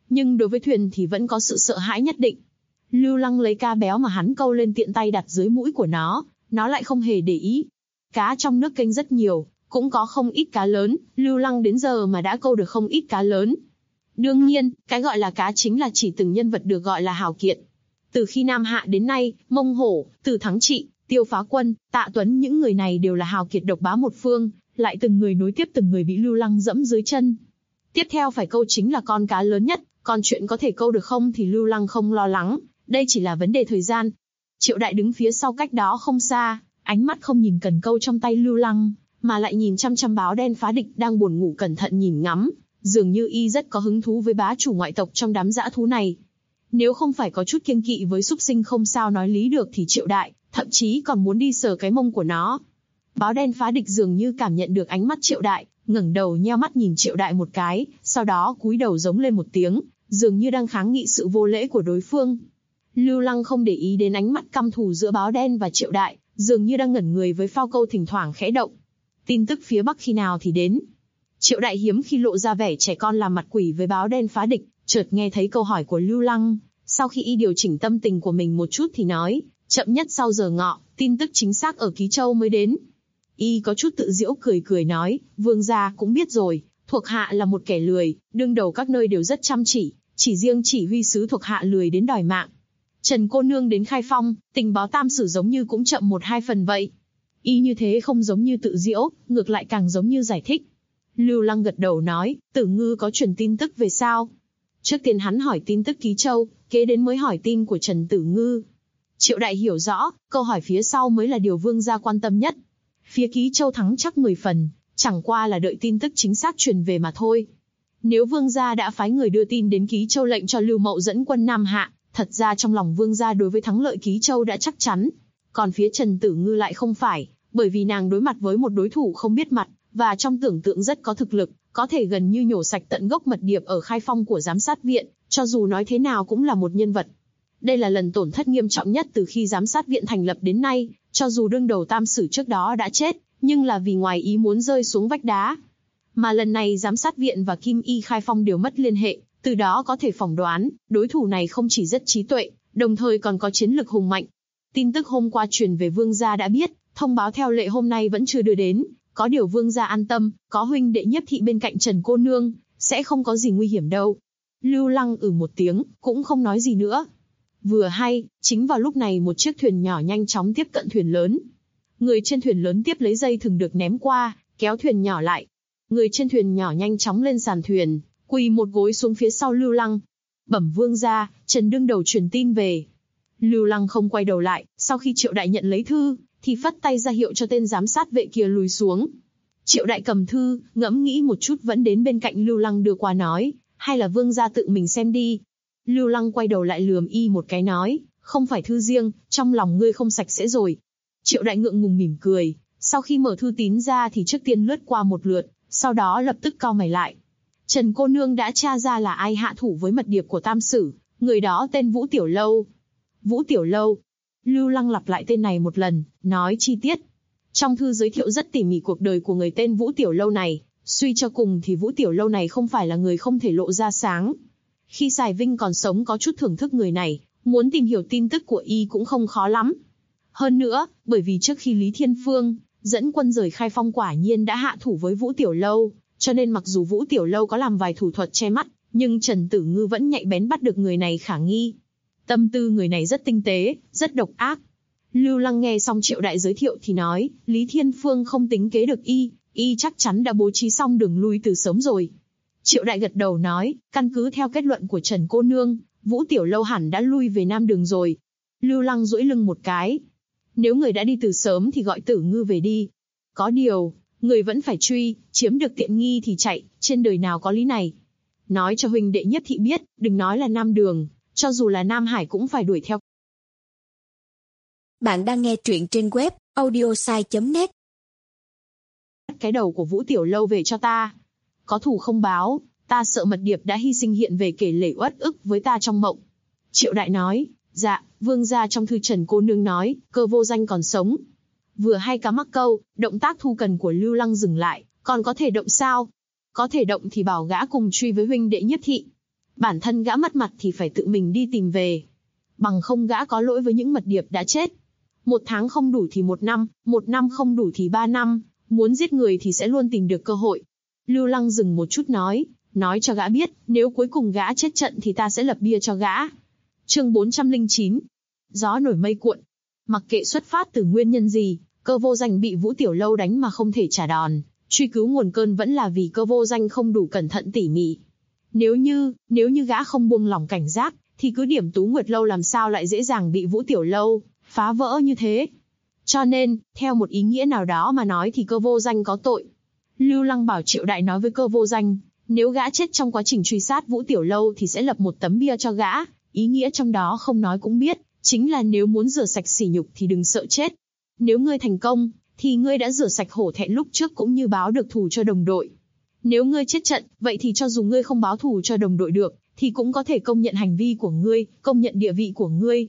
nhưng đối với thuyền thì vẫn có sự sợ hãi nhất định. Lưu Lăng lấy cá béo mà hắn câu lên tiện tay đặt dưới mũi của nó lại không hề để ý. Cá trong nước kênh rất nhiều, cũng có không ít cá lớn, Lưu Lăng đến giờ mà đã câu được không ít cá lớn. Đương nhiên, cái gọi là cá chính là chỉ từng nhân vật được gọi là hào kiệt. Từ khi Nam Hạ đến nay, Mông Hổ, Từ Thắng Trị, Tiêu Phá Quân, Tạ Tuấn những người này đều là hào kiệt độc bá một phương, lại từng người nối tiếp từng người bị Lưu Lăng dẫm dưới chân. Tiếp theo phải câu chính là con cá lớn nhất, còn chuyện có thể câu được không thì Lưu Lăng không lo lắng, đây chỉ là vấn đề thời gian. Triệu Đại đứng phía sau cách đó không xa, ánh mắt không nhìn cần câu trong tay Lưu Lăng, mà lại nhìn chăm chăm báo đen phá địch đang buồn ngủ cẩn thận nhìn ngắm, dường như y rất có hứng thú với bá chủ ngoại tộc trong đám dã thú này. Nếu không phải có chút kiêng kỵ với súc sinh không sao nói lý được thì Triệu Đại, thậm chí còn muốn đi sờ cái mông của nó. Báo đen phá địch dường như cảm nhận được ánh mắt Triệu Đại, ngẩng đầu nheo mắt nhìn Triệu Đại một cái, sau đó cúi đầu giống lên một tiếng, dường như đang kháng nghị sự vô lễ của đối phương. Lưu Lăng không để ý đến ánh mắt căm thù giữa báo đen và Triệu Đại, dường như đang ngẩn người với phao câu thỉnh thoảng khẽ động. Tin tức phía Bắc khi nào thì đến? Triệu Đại hiếm khi lộ ra vẻ trẻ con làm mặt quỷ với báo đen phá địch, chợt nghe thấy câu hỏi của Lưu Lăng, sau khi y điều chỉnh tâm tình của mình một chút thì nói, chậm nhất sau giờ ngọ, tin tức chính xác ở Ký Châu mới đến. Y có chút tự giễu cười cười nói, vương gia cũng biết rồi, thuộc hạ là một kẻ lười, đương đầu các nơi đều rất chăm chỉ riêng chỉ huy sứ thuộc hạ lười đến đòi mạng. Trần cô nương đến Khai Phong, tình báo tam sử giống như cũng chậm 1-2 phần vậy. Y như thế không giống như tự giễu, ngược lại càng giống như giải thích. Lưu Lăng gật đầu nói, Tử Ngư có truyền tin tức về sao? Trước tiên hắn hỏi tin tức Ký Châu, kế đến mới hỏi tin của Trần Tử Ngư. Triệu Đại hiểu rõ, câu hỏi phía sau mới là điều vương gia quan tâm nhất. Phía Ký Châu thắng chắc 10 phần, chẳng qua là đợi tin tức chính xác truyền về mà thôi. Nếu vương gia đã phái người đưa tin đến Ký Châu lệnh cho Lưu Mậu dẫn quân Nam Hạ, thật ra trong lòng vương gia đối với thắng lợi Ký Châu đã chắc chắn. Còn phía Trần Tử Ngư lại không phải, bởi vì nàng đối mặt với một đối thủ không biết mặt, và trong tưởng tượng rất có thực lực, có thể gần như nhổ sạch tận gốc mật điệp ở Khai Phong của giám sát viện, cho dù nói thế nào cũng là một nhân vật. Đây là lần tổn thất nghiêm trọng nhất từ khi giám sát viện thành lập đến nay, cho dù đương đầu tam sử trước đó đã chết, nhưng là vì ngoài ý muốn rơi xuống vách đá. Mà lần này giám sát viện và Kim Y Khai Phong đều mất liên hệ, từ đó có thể phỏng đoán, đối thủ này không chỉ rất trí tuệ, đồng thời còn có chiến lực hùng mạnh. Tin tức hôm qua truyền về vương gia đã biết, thông báo theo lệ hôm nay vẫn chưa đưa đến, có điều vương gia an tâm, có huynh đệ Nhiếp thị bên cạnh Trần cô nương, sẽ không có gì nguy hiểm đâu. Lưu Lăng một tiếng, cũng không nói gì nữa. Vừa hay, chính vào lúc này một chiếc thuyền nhỏ nhanh chóng tiếp cận thuyền lớn. Người trên thuyền lớn tiếp lấy dây thừng được ném qua, kéo thuyền nhỏ lại. Người trên thuyền nhỏ nhanh chóng lên sàn thuyền, quỳ một gối xuống phía sau Lưu Lăng. Bẩm vương gia, Trần đương đầu truyền tin về. Lưu Lăng không quay đầu lại, sau khi Triệu Đại nhận lấy thư, thì phất tay ra hiệu cho tên giám sát vệ kia lùi xuống. Triệu Đại cầm thư, ngẫm nghĩ một chút vẫn đến bên cạnh Lưu Lăng đưa qua nói, hay là vương gia tự mình xem đi. Lưu Lăng quay đầu lại lườm y một cái nói, không phải thư riêng, trong lòng ngươi không sạch sẽ rồi. Triệu Đại ngượng ngùng mỉm cười, sau khi mở thư tín ra thì trước tiên lướt qua một lượt, sau đó lập tức cau mày lại. Trần cô nương đã tra ra là ai hạ thủ với mật điệp của tam sử, người đó tên Vũ Tiểu Lâu. Vũ Tiểu Lâu. Lưu Lăng lặp lại tên này một lần, nói chi tiết. Trong thư giới thiệu rất tỉ mỉ cuộc đời của người tên Vũ Tiểu Lâu này, suy cho cùng thì Vũ Tiểu Lâu này không phải là người không thể lộ ra sáng. Khi Sài Vinh còn sống có chút thưởng thức người này, muốn tìm hiểu tin tức của y cũng không khó lắm. Hơn nữa, bởi vì trước khi Lý Thiên Phương dẫn quân rời Khai Phong quả nhiên đã hạ thủ với Vũ Tiểu Lâu, cho nên mặc dù Vũ Tiểu Lâu có làm vài thủ thuật che mắt, nhưng Trần Tử Ngư vẫn nhạy bén bắt được người này khả nghi. Tâm tư người này rất tinh tế, rất độc ác. Lưu Lăng nghe xong Triệu Đại giới thiệu thì nói, Lý Thiên Phương không tính kế được y chắc chắn đã bố trí xong đường lui từ sớm rồi. Triệu Đại gật đầu nói, căn cứ theo kết luận của Trần cô nương, Vũ Tiểu Lâu hẳn đã lui về Nam Đường rồi. Lưu Lăng duỗi lưng một cái. Nếu người đã đi từ sớm thì gọi Tử Ngư về đi. Có điều, người vẫn phải truy, chiếm được tiện nghi thì chạy, trên đời nào có lý này. Nói cho huynh đệ Nhiếp thị biết, đừng nói là Nam Đường, cho dù là Nam Hải cũng phải đuổi theo. Bạn đang nghe truyện trên web audiosai.net. Cái đầu của Vũ Tiểu Lâu về cho ta. Có thù không báo, ta sợ mật điệp đã hy sinh hiện về kể lể uất ức với ta trong mộng. Triệu Đại nói, dạ, vương gia trong thư Trần cô nương nói, Cơ Vô Danh còn sống. Vừa hay cá mắc câu, động tác thu cần của Lưu Lăng dừng lại, còn có thể động sao? Có thể động thì bảo gã cùng truy với huynh đệ Nhiếp thị. Bản thân gã mất mặt thì phải tự mình đi tìm về. Bằng không gã có lỗi với những mật điệp đã chết. 1 tháng không đủ thì 1 năm, 1 năm không đủ thì 3 năm, muốn giết người thì sẽ luôn tìm được cơ hội. Lưu Lăng dừng một chút nói cho gã biết, nếu cuối cùng gã chết trận thì ta sẽ lập bia cho gã. Chương 409. Gió nổi mây cuộn. Mặc kệ xuất phát từ nguyên nhân gì, Cơ Vô Danh bị Vũ Tiểu Lâu đánh mà không thể trả đòn, truy cứu nguồn cơn vẫn là vì Cơ Vô Danh không đủ cẩn thận tỉ mỉ. Nếu như gã không buông lỏng cảnh giác, thì cứ điểm Tú Nguyệt Lâu làm sao lại dễ dàng bị Vũ Tiểu Lâu phá vỡ như thế. Cho nên, theo một ý nghĩa nào đó mà nói thì Cơ Vô Danh có tội. Lưu Lăng bảo Triệu Đại nói với Cơ Vô Danh, nếu gã chết trong quá trình truy sát Vũ Tiểu Lâu thì sẽ lập một tấm bia cho gã, ý nghĩa trong đó không nói cũng biết, chính là nếu muốn rửa sạch sỉ nhục thì đừng sợ chết. Nếu ngươi thành công, thì ngươi đã rửa sạch hổ thẹn lúc trước cũng như báo được thù cho đồng đội. Nếu ngươi chết trận, vậy thì cho dù ngươi không báo thù cho đồng đội được, thì cũng có thể công nhận hành vi của ngươi, công nhận địa vị của ngươi.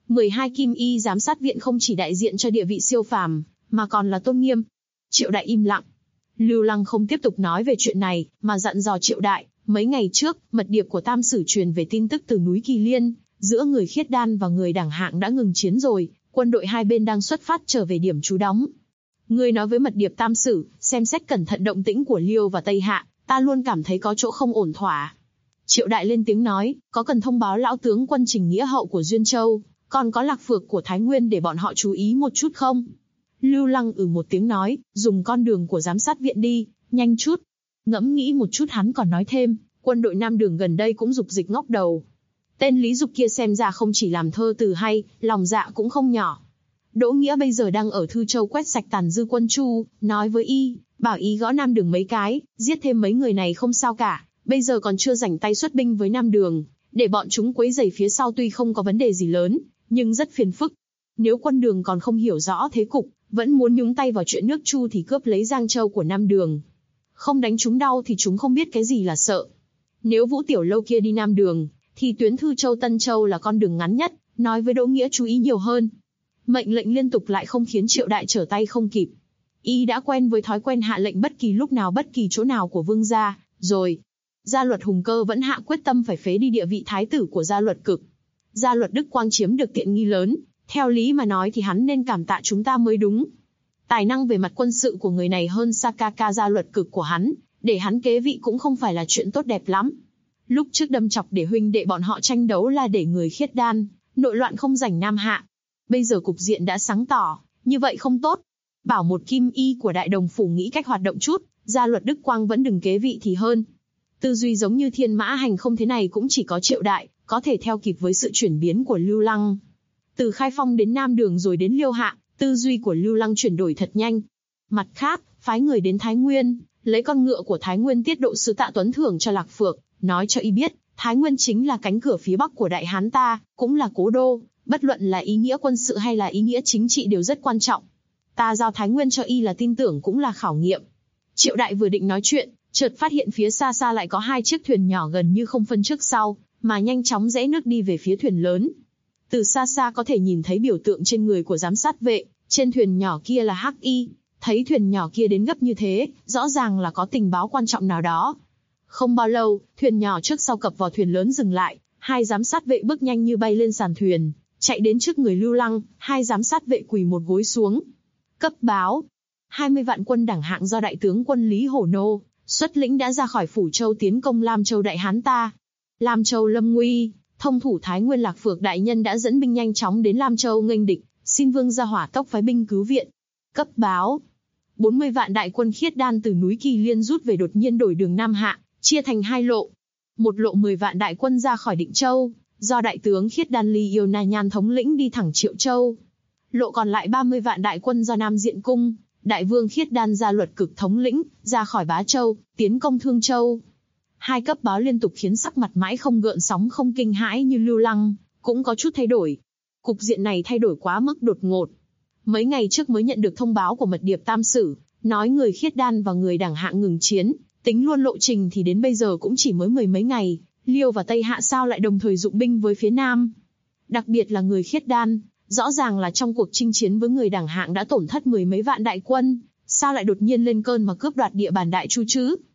12 Kim Y giám sát viện không chỉ đại diện cho địa vị siêu phàm, mà còn là tôn nghiêm. Triệu Đại im lặng. Lưu Lăng không tiếp tục nói về chuyện này, mà dặn dò Triệu Đại, mấy ngày trước, mật điệp của Tam Sử truyền về tin tức từ núi Kỳ Liên, giữa người Khiết Đan và người Đảng Hạng đã ngừng chiến rồi, quân đội hai bên đang xuất phát trở về điểm trú đóng. Ngươi nói với mật điệp Tam Sử, xem xét cẩn thận động tĩnh của Liêu và Tây Hạ, ta luôn cảm thấy có chỗ không ổn thỏa. Triệu Đại lên tiếng nói, có cần thông báo lão tướng quân Trình Nghĩa Hậu của Duyên Châu, còn có Lạc Phược của Thái Nguyên để bọn họ chú ý một chút không? Lưu Lăng một tiếng nói, dùng con đường của giám sát viện đi, nhanh chút. Ngẫm nghĩ một chút hắn còn nói thêm, quân đội Nam Đường gần đây cũng dục dịch ngóc đầu. Tên Lý Dục kia xem ra không chỉ làm thơ từ hay, lòng dạ cũng không nhỏ. Đỗ Nghĩa bây giờ đang ở Thư Châu quét sạch tàn dư quân Chu, nói với y, bảo y gõ Nam Đường mấy cái, giết thêm mấy người này không sao cả, bây giờ còn chưa rảnh tay xuất binh với Nam Đường, để bọn chúng quấy rầy phía sau tuy không có vấn đề gì lớn, nhưng rất phiền phức. Nếu quân Đường còn không hiểu rõ thế cục, vẫn muốn nhúng tay vào chuyện nước Chu thì cướp lấy Giang Châu của Nam Đường. Không đánh chúng đau thì chúng không biết cái gì là sợ. Nếu Vũ Tiểu Lâu kia đi Nam Đường, thì tuyến Thư Châu Tân Châu là con đường ngắn nhất, nói với Đỗ Nghĩa chú ý nhiều hơn. Mệnh lệnh liên tục lại không khiến Triệu Đại trở tay không kịp. Y đã quen với thói quen hạ lệnh bất kỳ lúc nào bất kỳ chỗ nào của vương gia, rồi. Gia Luật Hùng Cơ vẫn hạ quyết tâm phải phế đi địa vị thái tử của Gia Luật Cực. Gia Luật Đức Quang chiếm được tiện nghi lớn, theo lý mà nói thì hắn nên cảm tạ chúng ta mới đúng. Tài năng về mặt quân sự của người này hơn xa ca Gia Luật Cực của hắn, để hắn kế vị cũng không phải là chuyện tốt đẹp lắm. Lúc trước đâm chọc để huynh đệ bọn họ tranh đấu là để người Khiết Đan, nội loạn không giành Nam Hạ. Bây giờ cục diện đã sáng tỏ, như vậy không tốt. Bảo một Kim Y của Đại Đồng Phủ nghĩ cách hoạt động chút, Gia Luật Đức Quang vẫn đừng kế vị thì hơn. Tư duy giống như Thiên Mã Hành không thế này cũng chỉ có Triệu Đại, có thể theo kịp với sự chuyển biến của Lưu Lăng. Từ Khai Phong đến Nam Đường rồi đến Liêu Hạ, tư duy của Lưu Lăng chuyển đổi thật nhanh. Mặt khác, phái người đến Thái Nguyên, lấy con ngựa của Thái Nguyên tiết độ sứ Tạ Tuấn thưởng cho Lạc Phược, nói cho y biết, Thái Nguyên chính là cánh cửa phía bắc của Đại Hán ta, cũng là cố đô, bất luận là ý nghĩa quân sự hay là ý nghĩa chính trị đều rất quan trọng. Ta giao Thái Nguyên cho y là tin tưởng cũng là khảo nghiệm. Triệu Đại vừa định nói chuyện, chợt phát hiện phía xa xa lại có 2 chiếc thuyền nhỏ gần như không phân trước sau, mà nhanh chóng rẽ nước đi về phía thuyền lớn. Từ xa xa có thể nhìn thấy biểu tượng trên người của giám sát vệ, trên thuyền nhỏ kia là Hắc Y, thấy thuyền nhỏ kia đến gấp như thế, rõ ràng là có tình báo quan trọng nào đó. Không bao lâu, thuyền nhỏ trước sau cập vào thuyền lớn dừng lại, 2 giám sát vệ bước nhanh như bay lên sàn thuyền, chạy đến trước người Lưu Lăng, 2 giám sát vệ quỳ một gối xuống. Cấp báo, 20 vạn quân Đảng Hạng do đại tướng quân Lý Hổ Nô xuất lĩnh đã ra khỏi Phủ Châu tiến công Lam Châu Đại Hán ta. Lam Châu lâm nguy, thông thủ Thái Nguyên Lạc Phược đại nhân đã dẫn binh nhanh chóng đến Lam Châu nghênh địch, xin vương gia hỏa tốc phái binh cứu viện. Cấp báo, 40 vạn đại quân Khiết Đan từ núi Kỳ Liên rút về đột nhiên đổi đường Nam Hạ, chia thành 2 lộ. Một lộ 10 vạn đại quân ra khỏi Định Châu, do đại tướng Khiết Đan Ly Yêu Na Nhan thống lĩnh đi thẳng Triệu Châu. Lộ còn lại 30 vạn đại quân do Nam Diện Cung, đại vương Khiết Đan Gia Luật Cực thống lĩnh, ra khỏi Bá Châu, tiến công Thương Châu. 2 cấp báo liên tục khiến sắc mặt mãi không gợn sóng không kinh hãi như Lưu Lăng, cũng có chút thay đổi. Cục diện này thay đổi quá mức đột ngột. Mấy ngày trước mới nhận được thông báo của mật điệp Tam Sử, nói người Khiết Đan và người Đảng Hạng ngừng chiến, tính luôn lộ trình thì đến bây giờ cũng chỉ mới 10 mấy ngày, Liêu và Tây Hạ sao lại đồng thời dụng binh với phía Nam. Đặc biệt là người Khiết Đan, rõ ràng là trong cuộc chinh chiến với người Đảng Hạng đã tổn thất 10 mấy vạn đại quân, sao lại đột nhiên lên cơn mà cướp đoạt địa bàn Đại Chu chứ?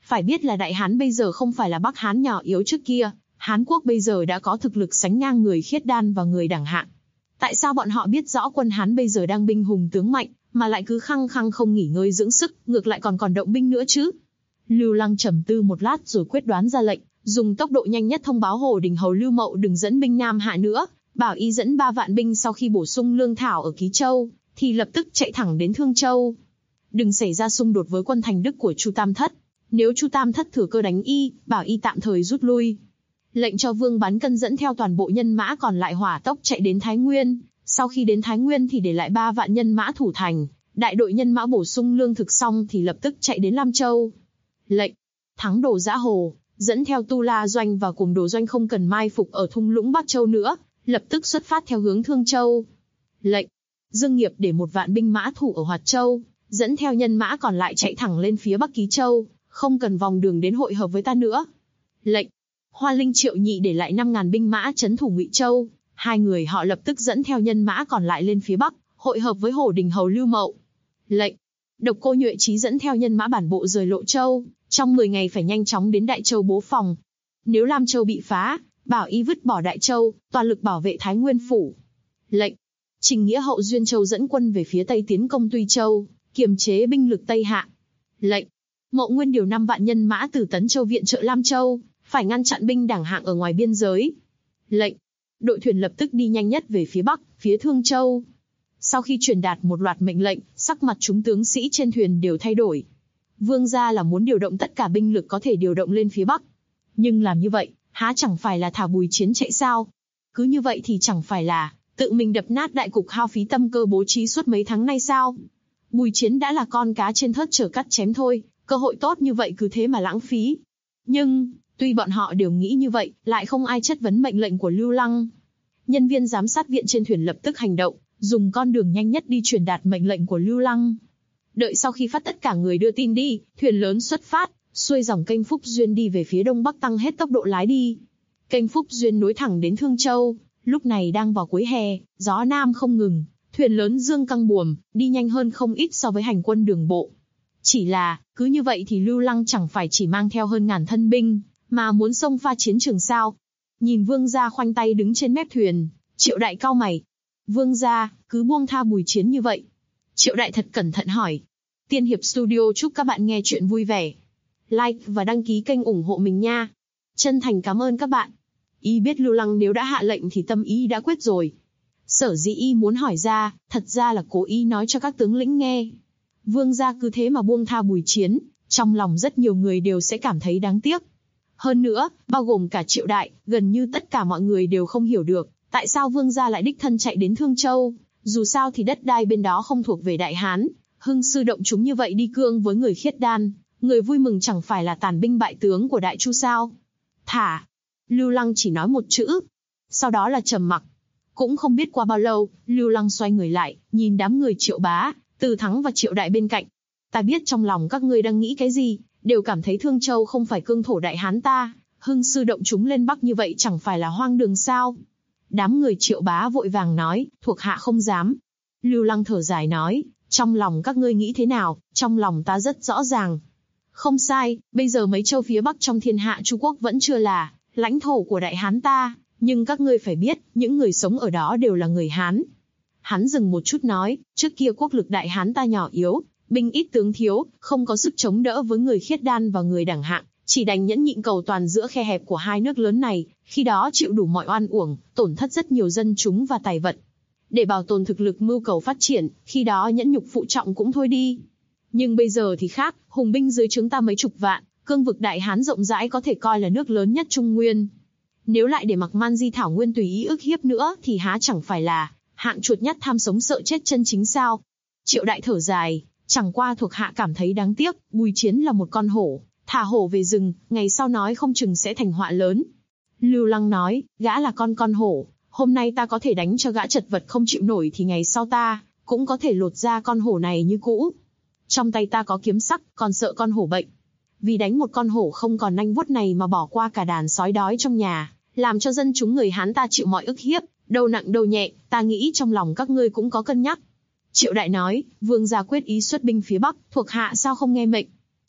Phải biết là Đại Hán bây giờ không phải là Bắc Hán nhỏ yếu trước kia, Hán Quốc bây giờ đã có thực lực sánh ngang người khiết đan và người đẳng hạng. Tại sao bọn họ biết rõ quân Hán bây giờ đang binh hùng tướng mạnh, mà lại cứ khăng khăng không nghỉ ngơi dưỡng sức, ngược lại còn động binh nữa chứ? Lưu Lăng trầm tư một lát rồi quyết đoán ra lệnh, dùng tốc độ nhanh nhất thông báo Hồ Đình Hầu Lưu Mậu đừng dẫn binh Nam Hạ nữa, bảo y dẫn 3 vạn binh sau khi bổ sung lương thảo ở Ký Châu, thì lập tức chạy thẳng đến Thương Châu. Đừng xảy ra xung đột với quân Thành Đức của Chu Tam Thất. Nếu Chu Tam Thất thừa cơ đánh y, bảo y tạm thời rút lui. Lệnh cho Vương Bán Cân dẫn theo toàn bộ nhân mã còn lại hỏa tốc chạy đến Thái Nguyên. Sau khi đến Thái Nguyên thì để lại 3 vạn nhân mã thủ thành. Đại đội nhân mã bổ sung lương thực xong thì lập tức chạy đến Lam Châu. Lệnh Thắng Đồ Dã Hồ dẫn theo Tu La Doanh và cùng Đồ Doanh không cần mai phục ở thung lũng Bắc Châu nữa, lập tức xuất phát theo hướng Thương Châu. Lệnh Dương Nghiệp để 1 vạn binh mã thủ ở Hoạt Châu, dẫn theo nhân mã còn lại chạy thẳng lên phía Bắc Ký Châu, không cần vòng đường đến hội hợp với ta nữa. Lệnh Hoa Linh Triệu Nhị để lại 5.000 binh mã trấn thủ Ngụy Châu, 2 người họ lập tức dẫn theo nhân mã còn lại lên phía Bắc, hội hợp với Hồ Đình Hầu Lưu Mậu. Lệnh Độc Cô Nhuệ Chí dẫn theo nhân mã bản bộ rời Lộ Châu, trong 10 ngày phải nhanh chóng đến Đại Châu bố phòng. Nếu Lam Châu bị phá, bảo y vứt bỏ Đại Châu, toàn lực bảo vệ Thái Nguyên phủ. Lệnh Trình Nghĩa Hậu Duyên Châu dẫn quân về phía Tây tiến công Tuy Châu, kiềm chế binh lực Tây Hạ. Lệnh Mậu Nguyên điều 5 vạn nhân mã từ Tấn Châu viện trợ Lam Châu, phải ngăn chặn binh đảng hạng ở ngoài biên giới. Lệnh đội thuyền lập tức đi nhanh nhất về phía Bắc, phía Thương Châu. Sau khi truyền đạt một loạt mệnh lệnh, sắc mặt chúng tướng sĩ trên thuyền đều thay đổi. Vương gia là muốn điều động tất cả binh lực có thể điều động lên phía Bắc. Nhưng làm như vậy, há chẳng phải là thả Bùi Chiến chạy sao? Cứ như vậy thì chẳng phải là tự mình đập nát đại cục hao phí tâm cơ bố trí suốt mấy tháng nay sao? Bùi Chiến đã là con cá trên thớt chờ cắt chém thôi, cơ hội tốt như vậy cứ thế mà lãng phí. Nhưng, tuy bọn họ đều nghĩ như vậy, lại không ai chất vấn mệnh lệnh của Lưu Lăng. Nhân viên giám sát viện trên thuyền lập tức hành động, dùng con đường nhanh nhất đi truyền đạt mệnh lệnh của Lưu Lăng. Đợi sau khi phát tất cả người đưa tin đi, thuyền lớn xuất phát, xuôi dòng kênh Phúc Duyên đi về phía đông bắc tăng hết tốc độ lái đi. Kênh Phúc Duyên nối thẳng đến Thương Châu, lúc này đang vào cuối hè, gió nam không ngừng, thuyền lớn dương căng buồm, đi nhanh hơn không ít so với hành quân đường bộ. Chỉ là, cứ như vậy thì Lưu Lăng chẳng phải chỉ mang theo hơn 1000 thân binh, mà muốn xông pha chiến trường sao? Nhìn Vương gia khoanh tay đứng trên mép thuyền, Triệu Đại cau mày. Vương gia, cứ buông tha Bùi Chiến như vậy? Triệu Đại thật cẩn thận hỏi. Tiên Hiệp Studio chúc các bạn nghe chuyện vui vẻ. Like và đăng ký kênh ủng hộ mình nha. Chân thành cảm ơn các bạn. Y biết Lưu Lăng nếu đã hạ lệnh thì tâm ý đã quyết rồi. Sở dĩ y muốn hỏi ra, thật ra là cố ý nói cho các tướng lĩnh nghe. Vương gia cứ thế mà buông tha Bùi Chiến, trong lòng rất nhiều người đều sẽ cảm thấy đáng tiếc. Hơn nữa, bao gồm cả Triệu Đại, gần như tất cả mọi người đều không hiểu được, tại sao Vương gia lại đích thân chạy đến Thương Châu, dù sao thì đất đai bên đó không thuộc về Đại Hán, hưng sư động chúng như vậy đi cương với người khiết đan, người vui mừng chẳng phải là tàn binh bại tướng của Đại Chu sao? Thả! Lưu Lăng chỉ nói một chữ, sau đó là trầm mặc. Cũng không biết qua bao lâu, Lưu Lăng xoay người lại, nhìn đám người Triệu Bá, Từ Thắng và Triệu Đại bên cạnh. Ta biết trong lòng các ngươi đang nghĩ cái gì, đều cảm thấy Thương Châu không phải cương thổ Đại Hán ta, hưng sư động chúng lên Bắc như vậy chẳng phải là hoang đường sao? Đám người Triệu Bá vội vàng nói, thuộc hạ không dám. Lưu Lăng thở dài nói, trong lòng các ngươi nghĩ thế nào, trong lòng ta rất rõ ràng. Không sai, bây giờ mấy châu phía Bắc trong thiên hạ Chu Quốc vẫn chưa là lãnh thổ của Đại Hán ta, nhưng các ngươi phải biết, những người sống ở đó đều là người Hán. Hắn dừng một chút nói, trước kia quốc lực Đại Hán ta nhỏ yếu, binh ít tướng thiếu, không có sức chống đỡ với người khiết đan và người đẳng hạng, chỉ đành nhẫn nhịn cầu toàn giữa khe hẹp của hai nước lớn này, khi đó chịu đủ mọi oan uổng, tổn thất rất nhiều dân chúng và tài vật. Để bảo tồn thực lực mưu cầu phát triển, khi đó nhẫn nhục phụ trọng cũng thôi đi. Nhưng bây giờ thì khác, hùng binh dưới trướng ta mấy chục vạn, cương vực Đại Hán rộng rãi có thể coi là nước lớn nhất Trung Nguyên. Nếu lại để mặc Man Di Thảo Nguyên tùy ý ức hiếp nữa thì há chẳng phải là hạng chuột nhắt tham sống sợ chết chân chính sao? Triệu Đại thở dài, chẳng qua thuộc hạ cảm thấy đáng tiếc, Bùi Chiến là một con hổ, thả hổ về rừng, ngày sau nói không chừng sẽ thành họa lớn. Lưu Lăng nói, gã là con hổ, hôm nay ta có thể đánh cho gã chật vật không chịu nổi thì ngày sau ta cũng có thể lột ra con hổ này như cũ. Trong tay ta có kiếm sắc, còn sợ con hổ bệnh. Vì đánh một con hổ không còn nanh vuốt này mà bỏ qua cả đàn sói đói trong nhà, làm cho dân chúng người Hán ta chịu mọi ức hiếp, đâu nặng đâu nhẹ, ta nghĩ trong lòng các ngươi cũng có cân nhắc. Triệu Đại nói, Vương gia quyết ý xuất binh phía Bắc, thuộc hạ sao không nghe mệnh.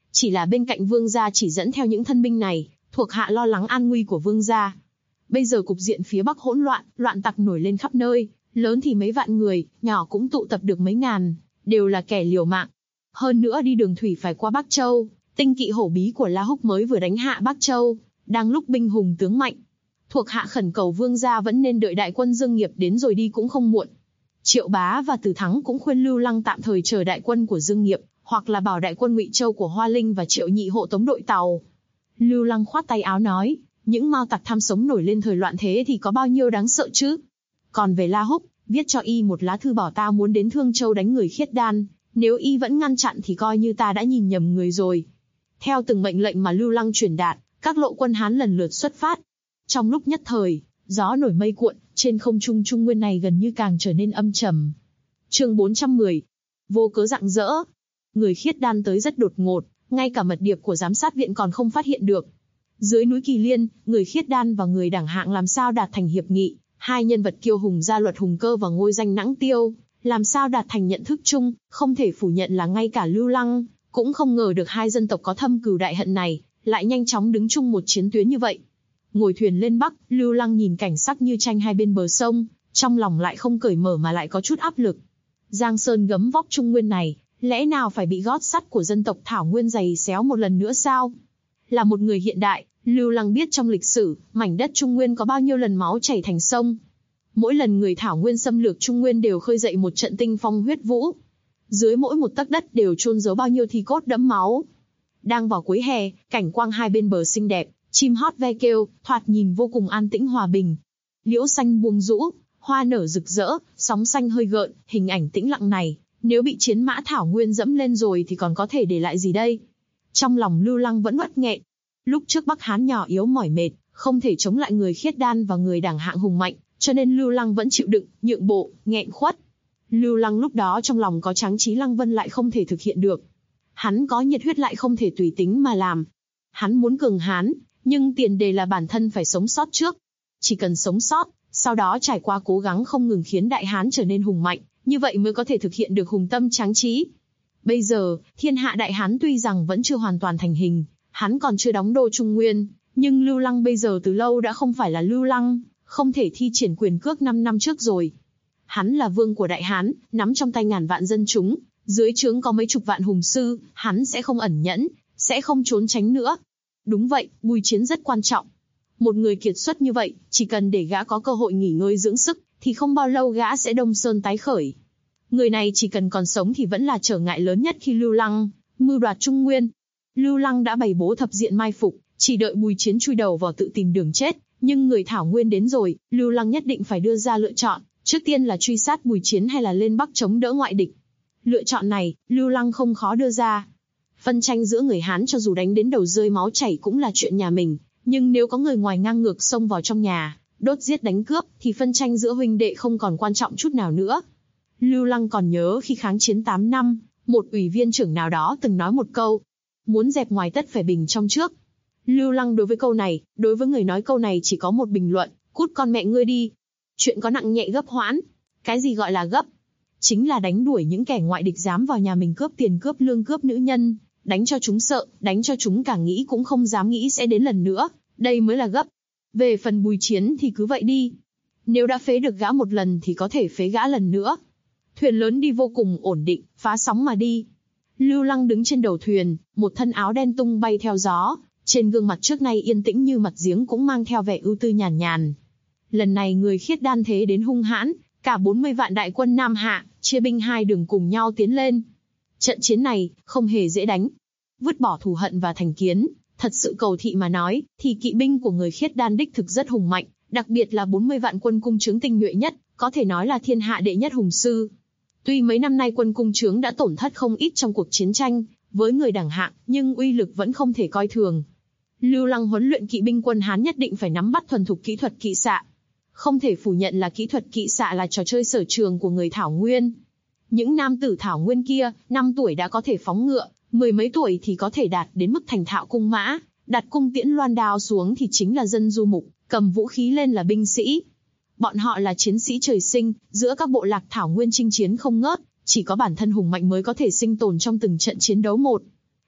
Chỉ là bên cạnh vương gia chỉ dẫn theo những thân binh này, thuộc hạ lo lắng an nguy của vương gia. Bây giờ cục diện phía Bắc hỗn loạn, loạn tặc nổi lên khắp nơi, lớn thì mấy vạn người, nhỏ cũng tụ tập được mấy ngàn, đều là kẻ liều mạng. Hơn nữa đi đường thủy phải qua Bắc Châu, tinh kỵ hổ bí của La Húc mới vừa đánh hạ Bắc Châu, đang lúc binh hùng tướng mạnh. Thuộc hạ khẩn cầu vương gia vẫn nên đợi đại quân Dương Nghiệp đến rồi đi cũng không muộn. Triệu Bá và Từ Thắng cũng khuyên Lưu Lăng tạm thời chờ đại quân của Dương Nghiệp, hoặc là bảo đại quân Ngụy Châu của Hoa Linh và Triệu Nhị hộ tống đội tàu. Lưu Lăng khoát tay áo nói, những mao tặc tham sống nổi lên thời loạn thế thì có bao nhiêu đáng sợ chứ? Còn về La Húc, viết cho y một lá thư bảo ta muốn đến Thương Châu đánh người Khiết Đan, nếu y vẫn ngăn chặn thì coi như ta đã nhìn nhầm người rồi. Theo từng mệnh lệnh mà Lưu Lăng truyền đạt, các lộ quân Hán lần lượt xuất phát. Trong lúc nhất thời, gió nổi mây cuộn, trên không trung Trung Nguyên này gần như càng trở nên âm trầm. Chương 410. Vô cớ rạng rỡ. Người Khiết Đan tới rất đột ngột, ngay cả mật điệp của giám sát viện còn không phát hiện được. Dưới núi Kỳ Liên, người Khiết Đan và người Đảng Hạng làm sao đạt thành hiệp nghị, hai nhân vật kiêu hùng gia Luật Hùng Cơ và ngôi danh Nãng Tiêu, làm sao đạt thành nhận thức chung, không thể phủ nhận là ngay cả Lưu Lăng cũng không ngờ được hai dân tộc có thâm cừu đại hận này lại nhanh chóng đứng chung một chiến tuyến như vậy. Ngồi thuyền lên Bắc, Lưu Lăng nhìn cảnh sắc như tranh hai bên bờ sông, trong lòng lại không cởi mở mà lại có chút áp lực. Giang Sơn gấm vóc Trung Nguyên này, lẽ nào phải bị gót sắt của dân tộc Thảo Nguyên giày xéo một lần nữa sao? Là một người hiện đại, Lưu Lăng biết trong lịch sử, mảnh đất Trung Nguyên có bao nhiêu lần máu chảy thành sông. Mỗi lần người Thảo Nguyên xâm lược Trung Nguyên đều khơi dậy một trận tinh phong huyết vũ. Dưới mỗi một tấc đất đều chôn giấu bao nhiêu thi cốt đẫm máu. Đang vào cuối hè, cảnh quang hai bên bờ xinh đẹp, chim hót ve kêu, thoạt nhìn vô cùng an tĩnh hòa bình. Liễu xanh buông rũ, hoa nở rực rỡ, sóng xanh hơi gợn, hình ảnh tĩnh lặng này, nếu bị chiến mã Thảo Nguyên dẫm lên rồi thì còn có thể để lại gì đây? Trong lòng Lưu Lăng vẫn uất nghẹn. Lúc trước Bắc Hán nhỏ yếu mỏi mệt, không thể chống lại người Khiết Đan và người Đảng Hạng hùng mạnh, cho nên Lưu Lăng vẫn chịu đựng, nhượng bộ, nghẹn khuất. Lưu Lăng lúc đó trong lòng có tráng chí Lăng Vân lại không thể thực hiện được. Hắn có nhiệt huyết lại không thể tùy tính mà làm. Hắn muốn cường hán, nhưng tiền đề là bản thân phải sống sót trước. Chỉ cần sống sót, sau đó trải qua cố gắng không ngừng khiến Đại Hán trở nên hùng mạnh, như vậy mới có thể thực hiện được hùng tâm tráng trí. Bây giờ, thiên hạ Đại Hán tuy rằng vẫn chưa hoàn toàn thành hình, hắn còn chưa đóng đô Trung Nguyên, nhưng Lưu Lăng bây giờ từ lâu đã không phải là Lưu Lăng, không thể thi triển quyền cước 5 năm trước rồi. Hắn là vương của Đại Hán, nắm trong tay ngàn vạn dân chúng, dưới trướng có mấy chục vạn hùng sư, hắn sẽ không ẩn nhẫn, sẽ không trốn tránh nữa. Đúng vậy, bùi chiến rất quan trọng. Một người kiệt xuất như vậy, chỉ cần để gã có cơ hội nghỉ ngơi dưỡng sức, thì không bao lâu gã sẽ đông sơn tái khởi. Người này chỉ cần còn sống thì vẫn là trở ngại lớn nhất khi Lưu Lăng mưu đoạt Trung Nguyên. Lưu Lăng đã bày bố thập diện mai phục, chỉ đợi bùi chiến chui đầu vào tự tìm đường chết, nhưng người Thảo Nguyên đến rồi, Lưu Lăng nhất định phải đưa ra lựa chọn, trước tiên là truy sát bùi chiến hay là lên Bắc chống đỡ ngoại địch. Lựa chọn này, Lưu Lăng không khó đưa ra. Phân tranh giữa người Hán cho dù đánh đến đầu rơi máu chảy cũng là chuyện nhà mình, nhưng nếu có người ngoài ngang ngược xông vào trong nhà, đốt giết đánh cướp, thì phân tranh giữa huynh đệ không còn quan trọng chút nào nữa. Lưu Lăng còn nhớ khi kháng chiến 8 năm, một ủy viên trưởng nào đó từng nói một câu, muốn dẹp ngoài tất phải bình trong trước. Lưu Lăng đối với câu này, đối với người nói câu này chỉ có một bình luận, cút con mẹ ngươi đi. Chuyện có nặng nhẹ gấp hoãn. Cái gì gọi là gấp? Chính là đánh đuổi những kẻ ngoại địch dám vào nhà mình cướp tiền cướp lương cướp nữ nhân, đánh cho chúng sợ, đánh cho chúng cả nghĩ cũng không dám nghĩ sẽ đến lần nữa, đây mới là gấp. Về phần bùi chiến thì cứ vậy đi. Nếu đã phế được gã một lần thì có thể phế gã lần nữa. Thuyền lớn đi vô cùng ổn định, phá sóng mà đi. Lưu Lăng đứng trên đầu thuyền, một thân áo đen tung bay theo gió, trên gương mặt trước nay yên tĩnh như mặt giếng cũng mang theo vẻ ưu tư nhàn nhàn. Lần này người Khiết Đan thế đến hung hãn, cả 40 vạn đại quân Nam Hạ, chia binh hai đường cùng nhau tiến lên. Trận chiến này, không hề dễ đánh. Vứt bỏ thù hận và thành kiến, thật sự cầu thị mà nói, thì kỵ binh của người Khiết Đan đích thực rất hùng mạnh, đặc biệt là 40 vạn quân cung trướng tinh nhuệ nhất, có thể nói là thiên hạ đệ nhất hùng sư. Tuy mấy năm nay quân cung trướng đã tổn thất không ít trong cuộc chiến tranh với người Đảng Hạng, nhưng uy lực vẫn không thể coi thường. Lưu Lăng huấn luyện kỵ binh quân Hán nhất định phải nắm bắt thuần thục kỹ thuật kỵ xạ. Không thể phủ nhận là kỹ thuật kỵ xạ là trò chơi sở trường của người Thảo Nguyên. Những nam tử Thảo Nguyên kia, 5 tuổi đã có thể phóng ngựa, 10 mấy tuổi thì có thể đạt đến mức thành thạo cung mã, đặt cung tiễn loan đao xuống thì chính là dân du mục, cầm vũ khí lên là binh sĩ. Bọn họ là chiến sĩ trời sinh, giữa các bộ lạc Thảo Nguyên chinh chiến không ngớt, chỉ có bản thân hùng mạnh mới có thể sinh tồn trong từng trận chiến đấu một.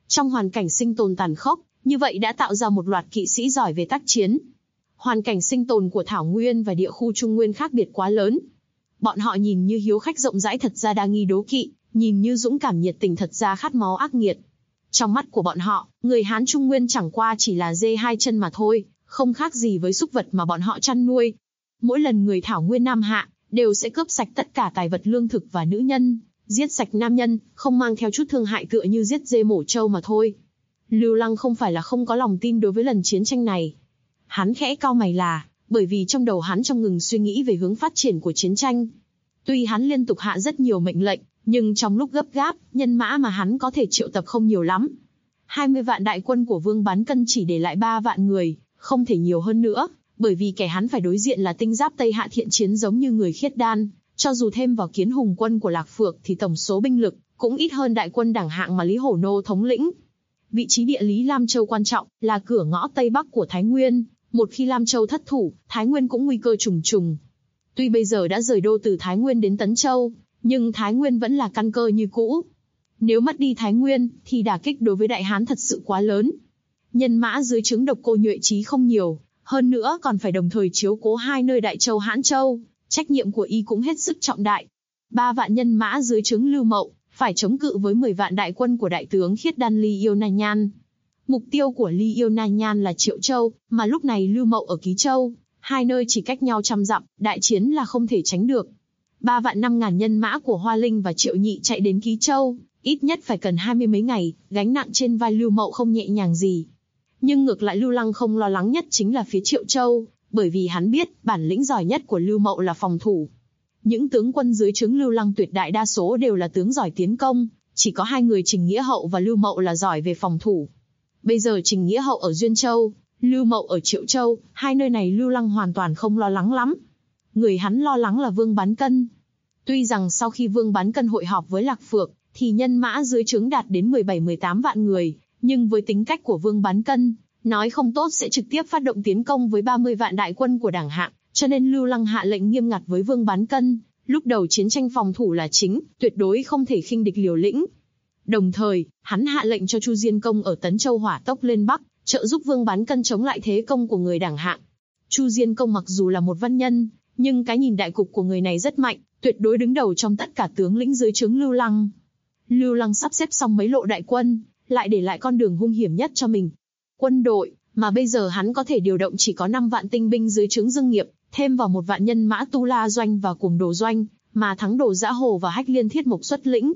Trong hoàn cảnh sinh tồn tàn khốc, như vậy đã tạo ra một loạt kỵ sĩ giỏi về tác chiến. Hoàn cảnh sinh tồn của Thảo Nguyên và địa khu Trung Nguyên khác biệt quá lớn. Bọn họ nhìn như hiếu khách rộng rãi thật ra đa nghi đố kỵ, nhìn như dũng cảm nhiệt tình thật ra khát máu ác nghiệt. Trong mắt của bọn họ, người Hán Trung Nguyên chẳng qua chỉ là dê hai chân mà thôi, không khác gì với súc vật mà bọn họ chăn nuôi. Mỗi lần người Thảo Nguyên Nam hạ, đều sẽ cướp sạch tất cả tài vật lương thực và nữ nhân, giết sạch nam nhân, không mang theo chút thương hại tựa như giết dê mổ trâu mà thôi. Lưu Lăng không phải là không có lòng tin đối với lần chiến tranh này. Hắn khẽ cau mày là, bởi vì trong đầu hắn trong ngừng suy nghĩ về hướng phát triển của chiến tranh. Tuy hắn liên tục hạ rất nhiều mệnh lệnh, nhưng trong lúc gấp gáp, nhân mã mà hắn có thể triệu tập không nhiều lắm. 20 vạn đại quân của Vương Bán Cân chỉ để lại 3 vạn người, không thể nhiều hơn nữa, bởi vì kẻ hắn phải đối diện là tinh giáp Tây Hạ thiện chiến giống như người Khiết Đan, cho dù thêm vào Kiến Hùng quân của Lạc Phượng thì tổng số binh lực cũng ít hơn đại quân đẳng hạng mà Lý Hổ Nô thống lĩnh. Vị trí địa lý Lam Châu quan trọng, là cửa ngõ Tây Bắc của Thái Nguyên, một khi Lam Châu thất thủ, Thái Nguyên cũng nguy cơ trùng trùng. Tuy bây giờ đã rời đô từ Thái Nguyên đến Tấn Châu, nhưng Thái Nguyên vẫn là căn cơ như cũ. Nếu mất đi Thái Nguyên, thì đả kích đối với Đại Hán thật sự quá lớn. Nhân mã dưới trướng Độc Cô Nhuệ Chí không nhiều, hơn nữa còn phải đồng thời chiếu cố hai nơi Đại Châu Hãn Châu, trách nhiệm của y cũng hết sức trọng đại. 3 vạn nhân mã dưới trướng Lưu Mậu, phải chống cự với 10 vạn đại quân của đại tướng Khiết Đan Ly Yêu Na Nhan. Mục tiêu của Ly Yêu Na Nhan là Triệu Châu, mà lúc này Lưu Mậu ở Ký Châu, hai nơi chỉ cách nhau 100 dặm, đại chiến là không thể tránh được. 3 vạn 5.000 nhân mã của Hoa Linh và Triệu Nhị chạy đến Ký Châu, ít nhất phải cần 20 mấy ngày, gánh nặng trên vai Lưu Mậu không nhẹ nhàng gì. Nhưng ngược lại Lưu Lăng không lo lắng nhất chính là phía Triệu Châu, bởi vì hắn biết bản lĩnh giỏi nhất của Lưu Mậu là phòng thủ. Những tướng quân dưới trướng Lưu Lăng tuyệt đại đa số đều là tướng giỏi tiến công, chỉ có 2 người Trình Nghĩa Hậu và Lưu Mậu là giỏi về phòng thủ. Bây giờ Trình Nghĩa Hậu ở Duyên Châu, Lưu Mậu ở Triệu Châu, hai nơi này Lưu Lăng hoàn toàn không lo lắng lắm. Người hắn lo lắng là Vương Bán Cân. Tuy rằng sau khi Vương Bán Cân hội họp với Lạc Phượng, thì nhân mã dưới trướng đạt đến 17-18 vạn người, nhưng với tính cách của Vương Bán Cân, nói không tốt sẽ trực tiếp phát động tiến công với 30 vạn đại quân của đảng hạng, cho nên Lưu Lăng hạ lệnh nghiêm ngặt với Vương Bán Cân, lúc đầu chiến tranh phòng thủ là chính, tuyệt đối không thể khinh địch liều lĩnh. Đồng thời, hắn hạ lệnh cho Chu Diên Công ở Tấn Châu hỏa tốc lên Bắc, trợ giúp Vương Bán Cân chống lại thế công của người đảng hạng. Chu Diên Công mặc dù là một văn nhân, nhưng cái nhìn đại cục của người này rất mạnh, tuyệt đối đứng đầu trong tất cả tướng lĩnh dưới trướng Lưu Lăng. Lưu Lăng sắp xếp xong mấy lộ đại quân, lại để lại con đường hung hiểm nhất cho mình. Quân đội, mà bây giờ hắn có thể điều động chỉ có 5 vạn tinh binh dưới trướng Dương Nghiệp, thêm vào 1 vạn nhân mã Tu La Doanh và Cuồng Đồ Doanh, mà Thắng Đồ Dã Hồ và Hách Liên Thiết Mộc xuất lĩnh.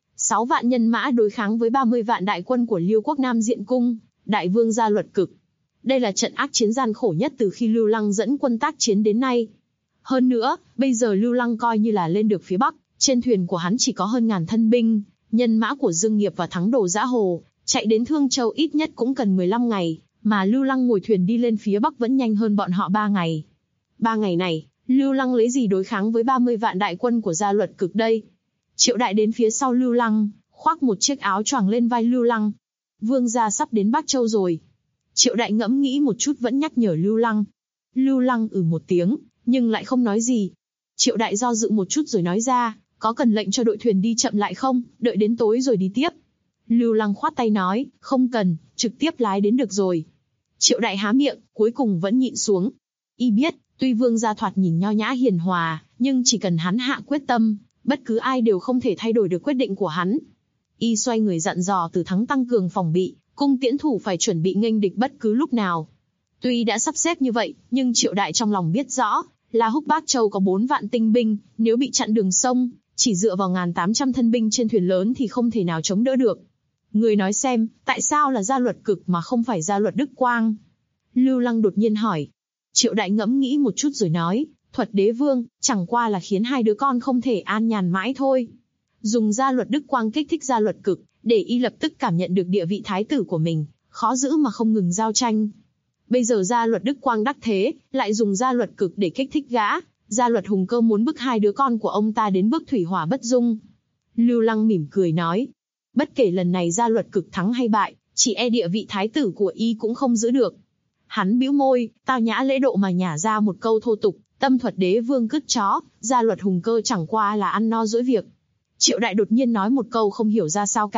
6 vạn nhân mã đối kháng với 30 vạn đại quân của Liêu Quốc Nam Diện Cung, Đại Vương Gia Luật Cực. Đây là trận ác chiến gian khổ nhất từ khi Lưu Lăng dẫn quân tác chiến đến nay. Hơn nữa, bây giờ Lưu Lăng coi như là lên được phía Bắc, trên thuyền của hắn chỉ có hơn 1000 thân binh, nhân mã của Dương Nghiệp và Thắng Đồ Dã Hồ, chạy đến Thương Châu ít nhất cũng cần 15 ngày, mà Lưu Lăng ngồi thuyền đi lên phía Bắc vẫn nhanh hơn bọn họ 3 ngày. 3 ngày này, Lưu Lăng lấy gì đối kháng với 30 vạn đại quân của Gia Luật Cực đây? Triệu Đại đến phía sau Lưu Lăng, khoác một chiếc áo choàng lên vai Lưu Lăng. Vương gia sắp đến Bắc Châu rồi. Triệu Đại ngẫm nghĩ một chút vẫn nhắc nhở Lưu Lăng. Lưu Lăng một tiếng, nhưng lại không nói gì. Triệu Đại do dự một chút rồi nói ra, có cần lệnh cho đội thuyền đi chậm lại không, đợi đến tối rồi đi tiếp. Lưu Lăng khoát tay nói, không cần, trực tiếp lái đến được rồi. Triệu Đại há miệng, cuối cùng vẫn nhịn xuống. Y biết, tuy Vương gia thoạt nhìn nho nhã hiền hòa, nhưng chỉ cần hắn hạ quyết tâm, bất cứ ai đều không thể thay đổi được quyết định của hắn. Y xoay người dặn dò Từ Thắng tăng cường phòng bị, cung tiễn thủ phải chuẩn bị nghênh địch bất cứ lúc nào. Tuy đã sắp xếp như vậy, nhưng Triệu Đại trong lòng biết rõ, là Húc Bác Châu có 4 vạn tinh binh, nếu bị chặn đường sông, chỉ dựa vào 1800 thân binh trên thuyền lớn thì không thể nào chống đỡ được. Người nói xem, tại sao là Gia Luật Cực mà không phải Gia Luật Đức Quang? Lưu Lăng đột nhiên hỏi. Triệu Đại ngẫm nghĩ một chút rồi nói, Thuật Đế Vương, chẳng qua là khiến 2 đứa con không thể an nhàn mãi thôi. Dùng Gia Luật Đức Quang kích thích Gia Luật Cực, để y lập tức cảm nhận được địa vị thái tử của mình, khó giữ mà không ngừng giao tranh. Bây giờ Gia Luật Đức Quang đắc thế, lại dùng Gia Luật Cực để kích thích gã, Gia Luật Hùng Cơ muốn bức 2 đứa con của ông ta đến bước thủy hỏa bất dung. Lưu Lăng mỉm cười nói, bất kể lần này Gia Luật Cực thắng hay bại, chỉ e địa vị thái tử của y cũng không giữ được. Hắn bĩu môi, tao nhã lễ độ mà nhả ra một câu thô tục, tâm Thuật Đế Vương cứt chó, Gia Luật Hùng Cơ chẳng qua là ăn no dỗi việc. Triệu Đại đột nhiên nói một câu không hiểu ra sao cả,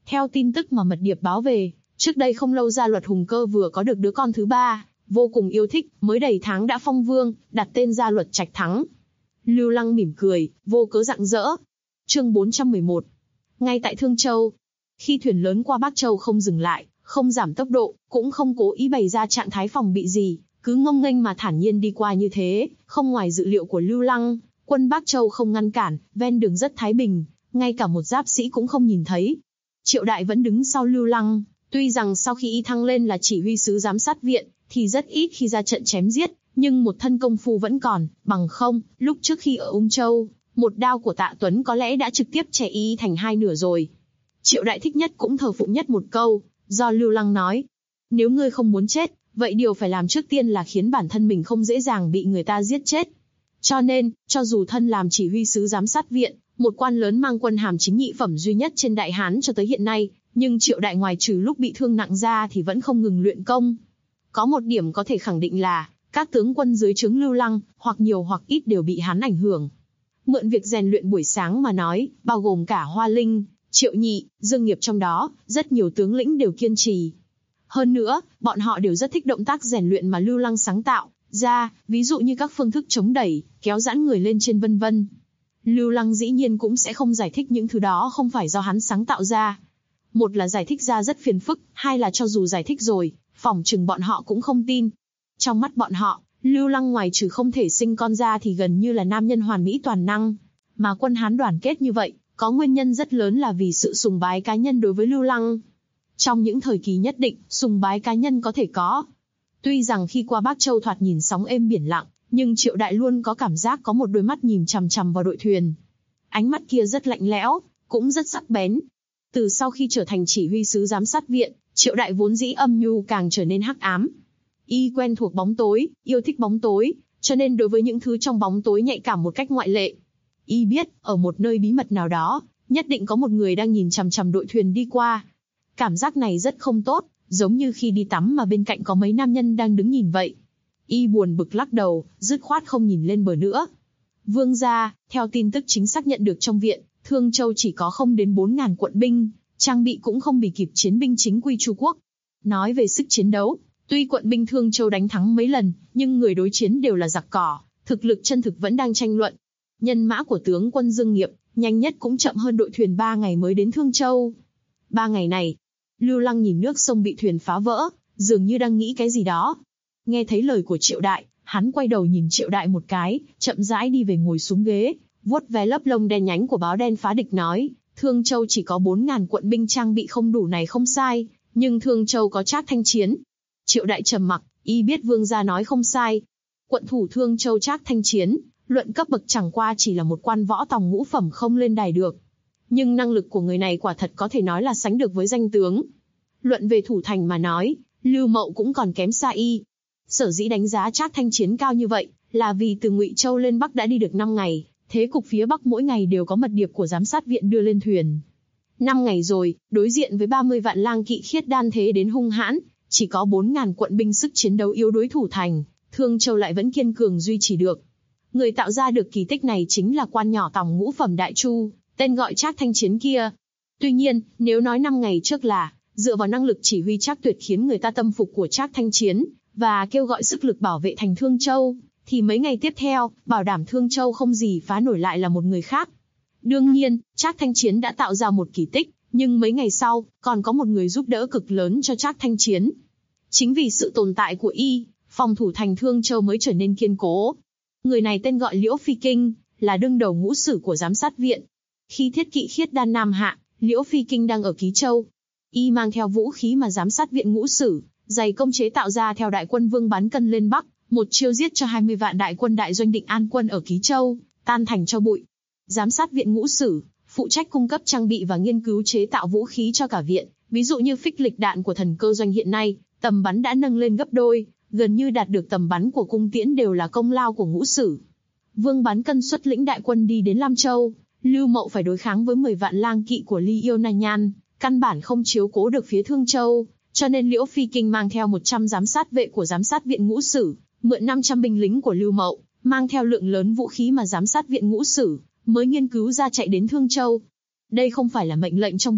Theo tin tức mà mật điệp báo về, trước đây không lâu Gia Luật Hùng Cơ vừa có được đứa con thứ 3, vô cùng yêu thích, mới đầy tháng đã phong vương, đặt tên Gia Luật Trạch Thắng. Lưu Lăng mỉm cười, vô cớ rạng rỡ. Chương 411. Ngay tại Thương Châu, khi thuyền lớn qua Bắc Châu không dừng lại, không giảm tốc độ, cũng không cố ý bày ra trạng thái phòng bị gì, cứ ngông nghênh mà thản nhiên đi qua như thế, không ngoài dự liệu của Lưu Lăng, quân Bắc Châu không ngăn cản, ven đường rất thái bình, ngay cả một giáp sĩ cũng không nhìn thấy. Triệu Đại vẫn đứng sau Lưu Lăng, tuy rằng sau khi y thăng lên là chỉ huy sứ giám sát viện, thì rất ít khi ra trận chém giết, nhưng một thân công phu vẫn còn, bằng không, lúc trước khi ở Ung Châu, một đao của Tạ Tuấn có lẽ đã trực tiếp chẻ y thành hai nửa rồi. Triệu Đại thích nhất cũng thờ phụng nhất một câu, do Lưu Lăng nói: nếu ngươi không muốn chết, vậy điều phải làm trước tiên là khiến bản thân mình không dễ dàng bị người ta giết chết. Cho nên, cho dù thân làm chỉ huy sứ giám sát viện, một quan lớn mang quân hàm chính nhị phẩm duy nhất trên Đại Hán cho tới hiện nay, nhưng Triệu Đại ngoài trừ lúc bị thương nặng ra thì vẫn không ngừng luyện công. Có một điểm có thể khẳng định là, các tướng quân dưới trướng Lưu Lăng, hoặc nhiều hoặc ít đều bị hắn ảnh hưởng. Mượn việc rèn luyện buổi sáng mà nói, bao gồm cả Hoa Linh, Triệu Nhị, Dương Nghiệp trong đó, rất nhiều tướng lĩnh đều kiên trì. Hơn nữa, bọn họ đều rất thích động tác rèn luyện mà Lưu Lăng sáng tạo ra, ví dụ như các phương thức chống đẩy, kéo giãn người lên trên vân vân. Lưu Lăng dĩ nhiên cũng sẽ không giải thích những thứ đó không phải do hắn sáng tạo ra. Một là giải thích ra rất phiền phức, hai là cho dù giải thích rồi, phỏng chừng bọn họ cũng không tin. Trong mắt bọn họ, Lưu Lăng ngoài trừ không thể sinh con ra thì gần như là nam nhân hoàn mỹ toàn năng. Mà quân Hán đoàn kết như vậy, có nguyên nhân rất lớn là vì sự sùng bái cá nhân đối với Lưu Lăng. Trong những thời kỳ nhất định, sùng bái cá nhân có thể có. Tuy rằng khi qua Bắc Châu thoạt nhìn sóng êm biển lặng, nhưng Triệu Đại luôn có cảm giác có một đôi mắt nhìn chằm chằm vào đội thuyền. Ánh mắt kia rất lạnh lẽo, cũng rất sắc bén. Từ sau khi trở thành chỉ huy sứ giám sát viện, Triệu Đại vốn dĩ âm nhu càng trở nên hắc ám. Y quen thuộc bóng tối, yêu thích bóng tối, cho nên đối với những thứ trong bóng tối nhạy cảm một cách ngoại lệ. Y biết, ở một nơi bí mật nào đó, nhất định có một người đang nhìn chằm chằm đội thuyền đi qua. Cảm giác này rất không tốt, giống như khi đi tắm mà bên cạnh có mấy nam nhân đang đứng nhìn vậy. Y buồn bực lắc đầu, dứt khoát không nhìn lên bờ nữa. Vương gia, theo tin tức chính xác nhận được trong viện, Thương Châu chỉ có không đến 4.000 quận binh, trang bị cũng không bị kịp chiến binh chính quy Chu Quốc. Nói về sức chiến đấu, tuy quận binh Thương Châu đánh thắng mấy lần, nhưng người đối chiến đều là giặc cỏ, thực lực chân thực vẫn đang tranh luận. Nhân mã của tướng quân Dương Nghiệp, nhanh nhất cũng chậm hơn đội thuyền 3 ngày mới đến Thương Châu. 3 ngày này, Lưu Lăng nhìn nước sông bị thuyền phá vỡ, dường như đang nghĩ cái gì đó. Nghe thấy lời của Triệu Đại, hắn quay đầu nhìn Triệu Đại một cái, chậm rãi đi về ngồi xuống ghế, vuốt ve lớp lông đen nhánh của báo đen phá địch nói: Thương Châu chỉ có 4.000 quận binh trang bị không đủ này không sai, nhưng Thương Châu có Trác Thanh Chiến. Triệu Đại trầm mặc, y biết vương gia nói không sai. Quận thủ Thương Châu Trác Thanh Chiến, luận cấp bậc chẳng qua chỉ là một quan võ tòng ngũ phẩm không lên đài được. Nhưng năng lực của người này quả thật có thể nói là sánh được với danh tướng. Luận về thủ thành mà nói, Lưu Mậu cũng còn kém xa y. Sở dĩ đánh giá Trác Thanh Chiến cao như vậy, là vì từ Ngụy Châu lên Bắc đã đi được 5 ngày, thế cục phía Bắc mỗi ngày đều có mật điệp của giám sát viện đưa lên thuyền. 5 ngày rồi, đối diện với 30 vạn lang kỵ khiết đan thế đến hung hãn, chỉ có 4.000 quận binh sức chiến đấu yếu đối thủ thành, Thương Châu lại vẫn kiên cường duy trì được. Người tạo ra được kỳ tích này chính là quan nhỏ tòng ngũ phẩm Đại Chu, tên gọi Trác Thanh Chiến kia. Tuy nhiên, nếu nói 5 ngày trước là dựa vào năng lực chỉ huy Trác Tuyệt khiến người ta tâm phục của Trác Thanh Chiến và kêu gọi sức lực bảo vệ thành Thương Châu, thì mấy ngày tiếp theo, bảo đảm Thương Châu không gì phá nổi lại là một người khác. Đương nhiên, Trác Thanh Chiến đã tạo ra một kỳ tích, nhưng mấy ngày sau, còn có một người giúp đỡ cực lớn cho Trác Thanh Chiến. Chính vì sự tồn tại của y, phòng thủ thành Thương Châu mới trở nên kiên cố. Người này tên gọi Liễu Phi Kinh, là đương đầu ngũ sử của giám sát viện. Khi thiết kỵ khiết đan Nam hạ, Liễu Phi Kinh đang ở Ký Châu. Y mang theo vũ khí mà giám sát viện ngũ sử, dày công chế tạo ra theo đại quân Vương Bán Cân lên Bắc, một chiêu giết cho 20 vạn đại quân đại doanh Định An quân ở Ký Châu, tan thành cho bụi. Giám sát viện ngũ sử, phụ trách cung cấp trang bị và nghiên cứu chế tạo vũ khí cho cả viện, ví dụ như phích lịch đạn của thần cơ doanh hiện nay, tầm bắn đã nâng lên gấp đôi, gần như đạt được tầm bắn của cung tiễn đều là công lao của ngũ sử. Vương Bán Cân xuất lĩnh đại quân đi đến Lam Châu, Lưu Mậu phải đối kháng với 10 vạn lang kỵ của Ly Yêu Na Nhan, căn bản không chiếu cố được phía Thương Châu, cho nên Liễu Phi Kinh mang theo 100 giám sát vệ của giám sát viện ngũ sử, mượn 500 binh lính của Lưu Mậu, mang theo lượng lớn vũ khí mà giám sát viện ngũ sử mới nghiên cứu ra chạy đến Thương Châu. Đây không phải là mệnh lệnh trong viện,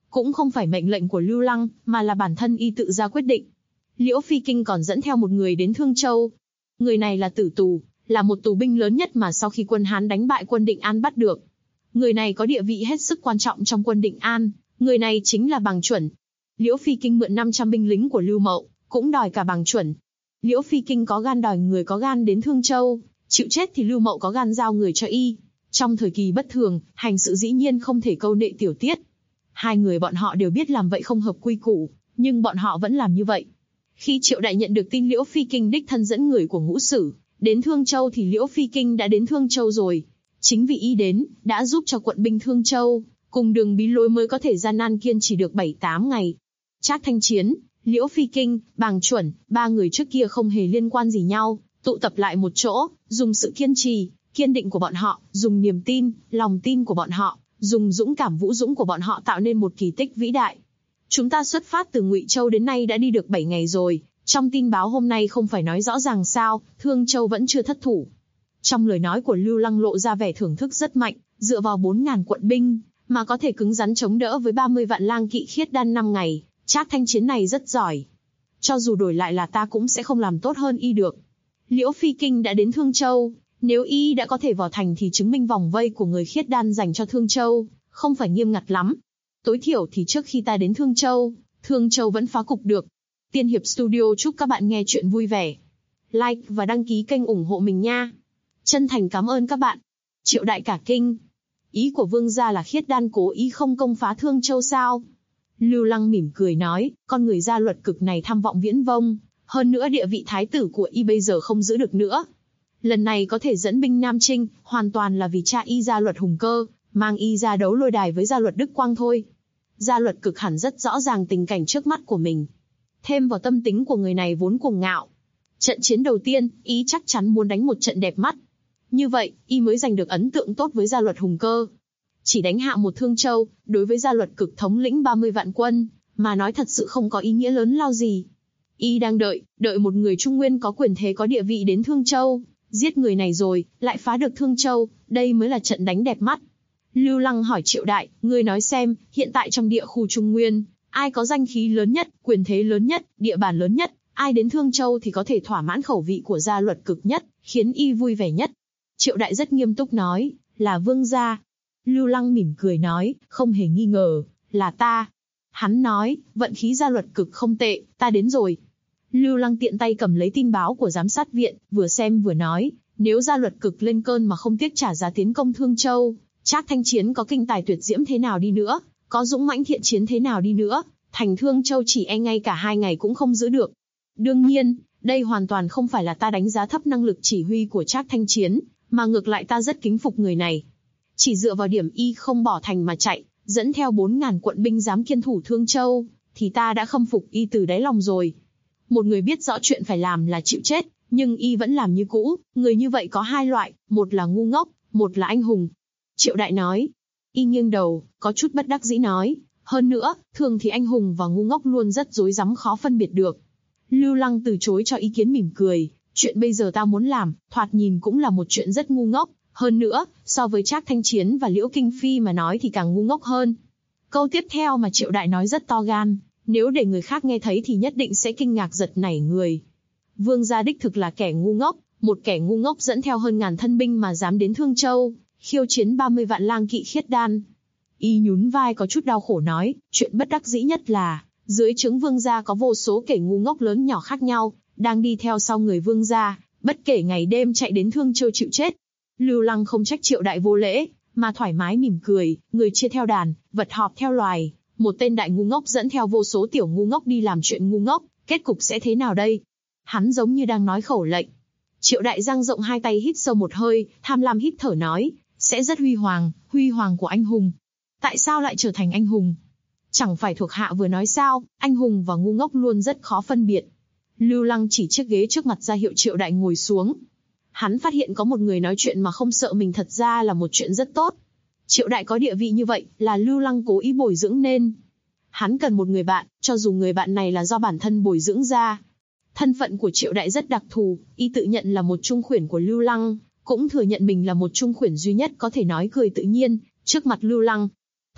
cũng không phải mệnh lệnh của Lưu Lăng, mà là bản thân y tự ra quyết định. Liễu Phi Kinh còn dẫn theo một người đến Thương Châu. Người này là tử tù, là một tù binh lớn nhất mà sau khi quân Hán đánh bại quân Định An bắt được. Người này có địa vị hết sức quan trọng trong quân Định An, người này chính là Bằng Chuẩn. Liễu Phi Kinh mượn 500 binh lính của Lưu Mậu, cũng đòi cả Bằng Chuẩn. Liễu Phi Kinh có gan đòi người có gan đến Thương Châu, chịu chết thì Lưu Mậu có gan giao người cho y. Trong thời kỳ bất thường, hành sự dĩ nhiên không thể câu nệ tiểu tiết. Hai người bọn họ đều biết làm vậy không hợp quy củ, nhưng bọn họ vẫn làm như vậy. Khi Triệu Đại nhận được tin Liễu Phi Kinh đích thân dẫn người của Ngũ Sử đến Thương Châu thì Liễu Phi Kinh đã đến Thương Châu rồi. Chính vì y đến, đã giúp cho quận binh Thương Châu, cùng đường bí lối mới có thể gian nan kiên trì được 7-8 ngày. Trác Thanh Chiến, Liễu Phi Kinh, Bàng Chuẩn, ba người trước kia không hề liên quan gì nhau, tụ tập lại một chỗ, dùng sự kiên trì, kiên định của bọn họ, dùng niềm tin, lòng tin của bọn họ, dùng dũng cảm vũ dũng của bọn họ tạo nên một kỳ tích vĩ đại. Chúng ta xuất phát từ Ngụy Châu đến nay đã đi được 7 ngày rồi, trong tin báo hôm nay không phải nói rõ ràng sao, Thương Châu vẫn chưa thất thủ. Trong lời nói của Lưu Lăng lộ ra vẻ thưởng thức rất mạnh, dựa vào 4.000 quận binh, mà có thể cứng rắn chống đỡ với 30 vạn lang kỵ khiết đan 5 ngày, Trác Thanh Chiến này rất giỏi. Cho dù đổi lại là ta cũng sẽ không làm tốt hơn y được. Liễu Phi Kinh đã đến Thương Châu, nếu y đã có thể vào thành thì chứng minh vòng vây của người khiết đan dành cho Thương Châu, không phải nghiêm ngặt lắm. Tối thiểu thì trước khi ta đến Thương Châu vẫn phá cục được. Tiên Hiệp Studio chúc các bạn nghe chuyện vui vẻ. Like và đăng ký kênh ủng hộ mình nha. Chân thành cảm ơn các bạn. Triệu Đại cả kinh. Ý của vương gia là khiết đan cố ý không công phá Thương Châu sao? Lưu Lăng mỉm cười nói, con người gia luật cực này tham vọng viễn vông, hơn nữa địa vị thái tử của y bây giờ không giữ được nữa. Lần này có thể dẫn binh Nam Chinh, hoàn toàn là vì cha y Gia Luật Hùng Cơ, mang y ra đấu lôi đài với Gia Luật Đức Quang thôi. Gia Luật cực hẳn rất rõ ràng tình cảnh trước mắt của mình. Thêm vào tâm tính của người này vốn cuồng ngạo. Trận chiến đầu tiên, y chắc chắn muốn đánh một trận đẹp mắt. Như vậy, y mới giành được ấn tượng tốt với Gia Luật Hùng Cơ. Chỉ đánh hạ một Thương Châu, đối với Gia Luật cực thống lĩnh 30 vạn quân, mà nói thật sự không có ý nghĩa lớn lao gì. Y đang đợi một người Trung Nguyên có quyền thế có địa vị đến Thương Châu, giết người này rồi, lại phá được Thương Châu, đây mới là trận đánh đẹp mắt. Lưu Lăng hỏi Triệu Đại, ngươi nói xem, hiện tại trong địa khu Trung Nguyên, ai có danh khí lớn nhất, quyền thế lớn nhất, địa bàn lớn nhất, ai đến Thương Châu thì có thể thỏa mãn khẩu vị của Gia Luật cực nhất, khiến y vui vẻ nhất. Triệu Đại rất nghiêm túc nói, là vương gia. Lưu Lăng mỉm cười nói, không hề nghi ngờ, là ta. Hắn nói, vận khí Gia Luật cực không tệ, ta đến rồi. Lưu Lăng tiện tay cầm lấy tin báo của giám sát viện, vừa xem vừa nói, nếu Gia Luật cực lên cơn mà không tiếc trả giá tiến công Thương Châu, Trác Thanh Chiến có kinh tài tuyệt diễm thế nào đi nữa, có dũng mãnh thiện chiến thế nào đi nữa, thành Thương Châu chỉ e ngay cả 2 ngày cũng không giữ được. Đương nhiên, đây hoàn toàn không phải là ta đánh giá thấp năng lực chỉ huy của Trác Thanh Chiến, mà ngược lại ta rất kính phục người này. Chỉ dựa vào điểm y không bỏ thành mà chạy, dẫn theo 4.000 quận binh dám kiên thủ Thương Châu, thì ta đã khâm phục y từ đáy lòng rồi. Một người biết rõ chuyện phải làm là chịu chết, nhưng y vẫn làm như cũ, người như vậy có 2 loại, một là ngu ngốc, một là anh hùng. Triệu Đại nói. Y nghiêng đầu, có chút bất đắc dĩ nói, hơn nữa, thường thì anh hùng và ngu ngốc luôn rất rối rắm khó phân biệt được. Lưu Lăng từ chối cho ý kiến mỉm cười, chuyện bây giờ ta muốn làm, thoạt nhìn cũng là một chuyện rất ngu ngốc, hơn nữa, so với Trác Thanh Chiến và Liễu Kinh Phi mà nói thì càng ngu ngốc hơn. Câu tiếp theo mà Triệu Đại nói rất to gan, nếu để người khác nghe thấy thì nhất định sẽ kinh ngạc giật nảy người. Vương gia đích thực là kẻ ngu ngốc, một kẻ ngu ngốc dẫn theo hơn 1000 thân binh mà dám đến Thương Châu, khiêu chiến 30 vạn lang kỵ khiết đan. Y nhún vai có chút đau khổ nói, chuyện bất đắc dĩ nhất là, dưới trướng vương gia có vô số kẻ ngu ngốc lớn nhỏ khác nhau, đang đi theo sau người vương gia, bất kể ngày đêm chạy đến Thương Châu chịu chết. Lưu Lăng không trách Triệu Đại vô lễ, mà thoải mái mỉm cười, người chia theo đàn, vật họp theo loài, một tên đại ngu ngốc dẫn theo vô số tiểu ngu ngốc đi làm chuyện ngu ngốc, kết cục sẽ thế nào đây? Hắn giống như đang nói khẩu lệnh. Triệu Đại dang rộng 2 tay hít sâu một hơi, tham lam hít thở nói, sẽ rất huy hoàng của anh hùng. Tại sao lại trở thành anh hùng? Chẳng phải thuộc hạ vừa nói sao, anh hùng và ngu ngốc luôn rất khó phân biệt. Lưu Lăng chỉ chiếc ghế trước mặt ra hiệu Triệu Đại ngồi xuống. Hắn phát hiện có một người nói chuyện mà không sợ mình thật ra là một chuyện rất tốt. Triệu Đại có địa vị như vậy, là Lưu Lăng cố ý bồi dưỡng nên. Hắn cần một người bạn, cho dù người bạn này là do bản thân bồi dưỡng ra. Thân phận của Triệu Đại rất đặc thù, y tự nhận là một trung khuyển của Lưu Lăng, cũng thừa nhận mình là một trung khuyển duy nhất có thể nói cười tự nhiên, trước mặt Lưu Lăng.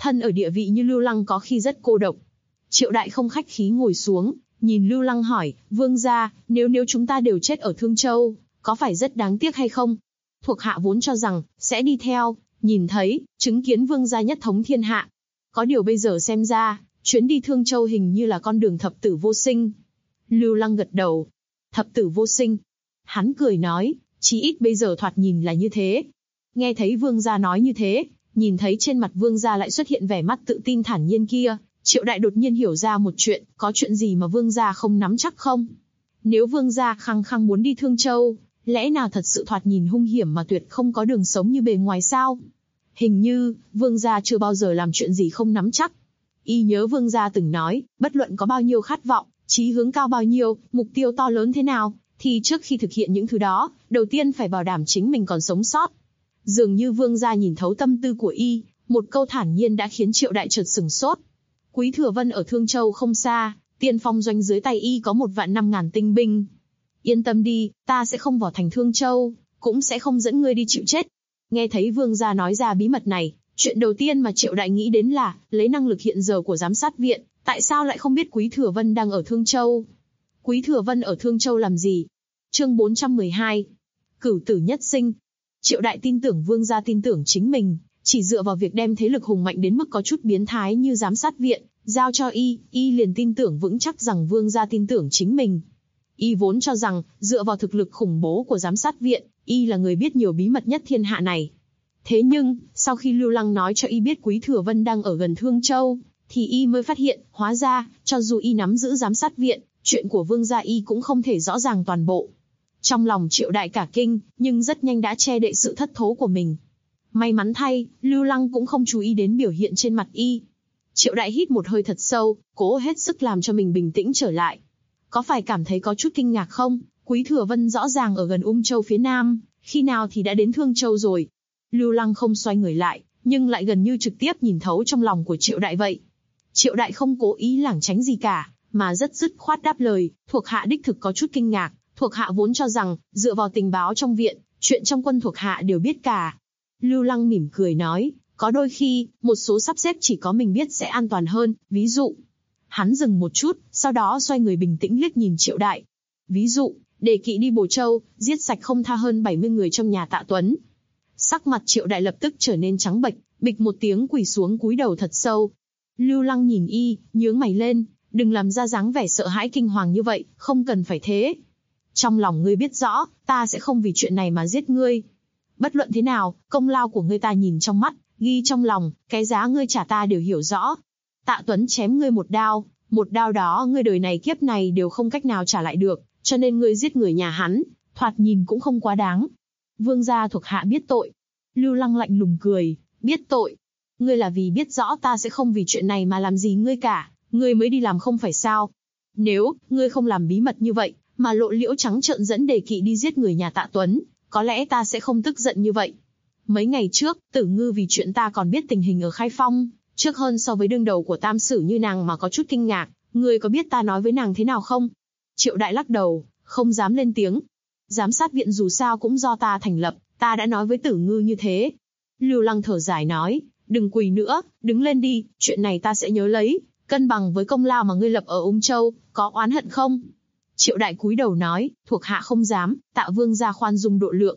thân ở địa vị như Lưu Lăng có khi rất cô độc. Triệu Đại không khách khí ngồi xuống, nhìn Lưu Lăng hỏi, vương gia, nếu chúng ta đều chết ở Thương Châu, có phải rất đáng tiếc hay không? Thuộc hạ vốn cho rằng, sẽ đi theo, nhìn thấy, chứng kiến vương gia nhất thống thiên hạ. Có điều bây giờ xem ra, chuyến đi Thương Châu hình như là con đường thập tử vô sinh. Lưu Lăng gật đầu. Thập tử vô sinh. Hắn cười nói, chí ít bây giờ thoạt nhìn là như thế. Nghe thấy vương gia nói như thế, nhìn thấy trên mặt vương gia lại xuất hiện vẻ mắt tự tin thản nhiên kia, Triệu Đại đột nhiên hiểu ra một chuyện, có chuyện gì mà vương gia không nắm chắc không? Nếu vương gia khăng khăng muốn đi Thương Châu, lẽ nào thật sự thoạt nhìn hung hiểm mà tuyệt không có đường sống như bề ngoài sao? Hình như, vương gia chưa bao giờ làm chuyện gì không nắm chắc. Y nhớ vương gia từng nói, bất luận có bao nhiêu khát vọng, chí hướng cao bao nhiêu, mục tiêu to lớn thế nào, thì trước khi thực hiện những thứ đó, đầu tiên phải bảo đảm chính mình còn sống sót. Dường như vương gia nhìn thấu tâm tư của Y, một câu thản nhiên đã khiến Triệu Đại chợt sửng sốt. Quý Thừa Vân ở Thương Châu không xa, Tiên Phong doanh dưới tay Y có 1.500.000 tinh binh. Yên tâm đi, ta sẽ không vào thành Thương Châu, cũng sẽ không dẫn ngươi đi chịu chết. Nghe thấy vương gia nói ra bí mật này, chuyện đầu tiên mà Triệu Đại nghĩ đến là, lấy năng lực hiện giờ của giám sát viện, tại sao lại không biết Quý Thừa Vân đang ở Thương Châu? Quý Thừa Vân ở Thương Châu làm gì? Chương 412. Cửu tử nhất sinh. Triệu Đại tin tưởng vương gia tin tưởng chính mình, chỉ dựa vào việc đem thế lực hùng mạnh đến mức có chút biến thái như giám sát viện, giao cho Y liền tin tưởng vững chắc rằng vương gia tin tưởng chính mình. Y vốn cho rằng, dựa vào thực lực khủng bố của giám sát viện, Y là người biết nhiều bí mật nhất thiên hạ này. Thế nhưng, sau khi Lưu Lăng nói cho Y biết Quý Thừa Vân đang ở gần Thương Châu, thì Y mới phát hiện, hóa ra, cho dù Y nắm giữ giám sát viện, chuyện của vương gia Y cũng không thể rõ ràng toàn bộ. Trong lòng Triệu Đại cả kinh, nhưng rất nhanh đã che đậy sự thất thố của mình. May mắn thay, Lưu Lăng cũng không chú ý đến biểu hiện trên mặt Y. Triệu Đại hít một hơi thật sâu, cố hết sức làm cho mình bình tĩnh trở lại. Có phải cảm thấy có chút kinh ngạc không? Quý Thừa Vân rõ ràng ở gần Ung Châu phía Nam, khi nào thì đã đến Thương Châu rồi. Lưu Lăng không xoay người lại, nhưng lại gần như trực tiếp nhìn thấu trong lòng của Triệu Đại vậy. Triệu Đại không cố ý lảng tránh gì cả, mà rất dứt khoát đáp lời, thuộc hạ đích thực có chút kinh ngạc, thuộc hạ vốn cho rằng, dựa vào tình báo trong viện, chuyện trong quân thuộc hạ đều biết cả. Lưu Lăng mỉm cười nói, có đôi khi, một số sắp xếp chỉ có mình biết sẽ an toàn hơn, ví dụ. Hắn dừng một chút, sau đó xoay người bình tĩnh liếc nhìn Triệu Đại. Ví dụ, đề kỵ đi Bồ Châu, giết sạch không tha hơn 70 người trong nhà Tạ Tuấn. Sắc mặt Triệu Đại lập tức trở nên trắng bệch, bịch một tiếng quỳ xuống cúi đầu thật sâu. Lưu Lăng nhìn Y, nhướng mày lên, đừng làm ra dáng vẻ sợ hãi kinh hoàng như vậy, không cần phải thế. Trong lòng ngươi biết rõ, ta sẽ không vì chuyện này mà giết ngươi. Bất luận thế nào, công lao của ngươi ta nhìn trong mắt, ghi trong lòng, cái giá ngươi trả ta đều hiểu rõ. Tạ Tuấn chém ngươi một đao đó ngươi đời này kiếp này đều không cách nào trả lại được, cho nên ngươi giết người nhà hắn, thoạt nhìn cũng không quá đáng. Vương gia thuộc hạ biết tội. Lưu Lăng lạnh lùng cười, biết tội. Ngươi là vì biết rõ ta sẽ không vì chuyện này mà làm gì ngươi cả, ngươi mới đi làm không phải sao? Nếu ngươi không làm bí mật như vậy, mà lộ liễu trắng trợn dẫn đề kỵ đi giết người nhà Tạ Tuấn, có lẽ ta sẽ không tức giận như vậy. Mấy ngày trước, Tử Ngư vì chuyện ta còn biết tình hình ở Khai Phong, trước hơn so với đương đầu của tam sử như nàng mà có chút kinh ngạc, ngươi có biết ta nói với nàng thế nào không? Triệu Đại lắc đầu, không dám lên tiếng. Giám sát viện dù sao cũng do ta thành lập, ta đã nói với Tử Ngư như thế. Lưu Lăng thở dài nói, đừng quỳ nữa, đứng lên đi, chuyện này ta sẽ nhớ lấy, cân bằng với công lao mà ngươi lập ở Ung Châu, có oán hận không? Triệu Đại cúi đầu nói, thuộc hạ không dám, tạ vương gia khoan dung độ lượng.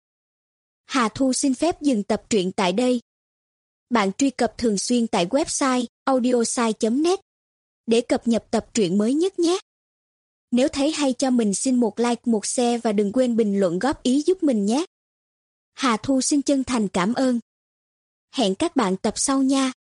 Hà Thu xin phép dừng tập truyện tại đây. Bạn truy cập thường xuyên tại website audiosai.net để cập nhật tập truyện mới nhất nhé. Nếu thấy hay cho mình xin một like, một share và đừng quên bình luận góp ý giúp mình nhé. Hà Thu xin chân thành cảm ơn. Hẹn các bạn tập sau nha.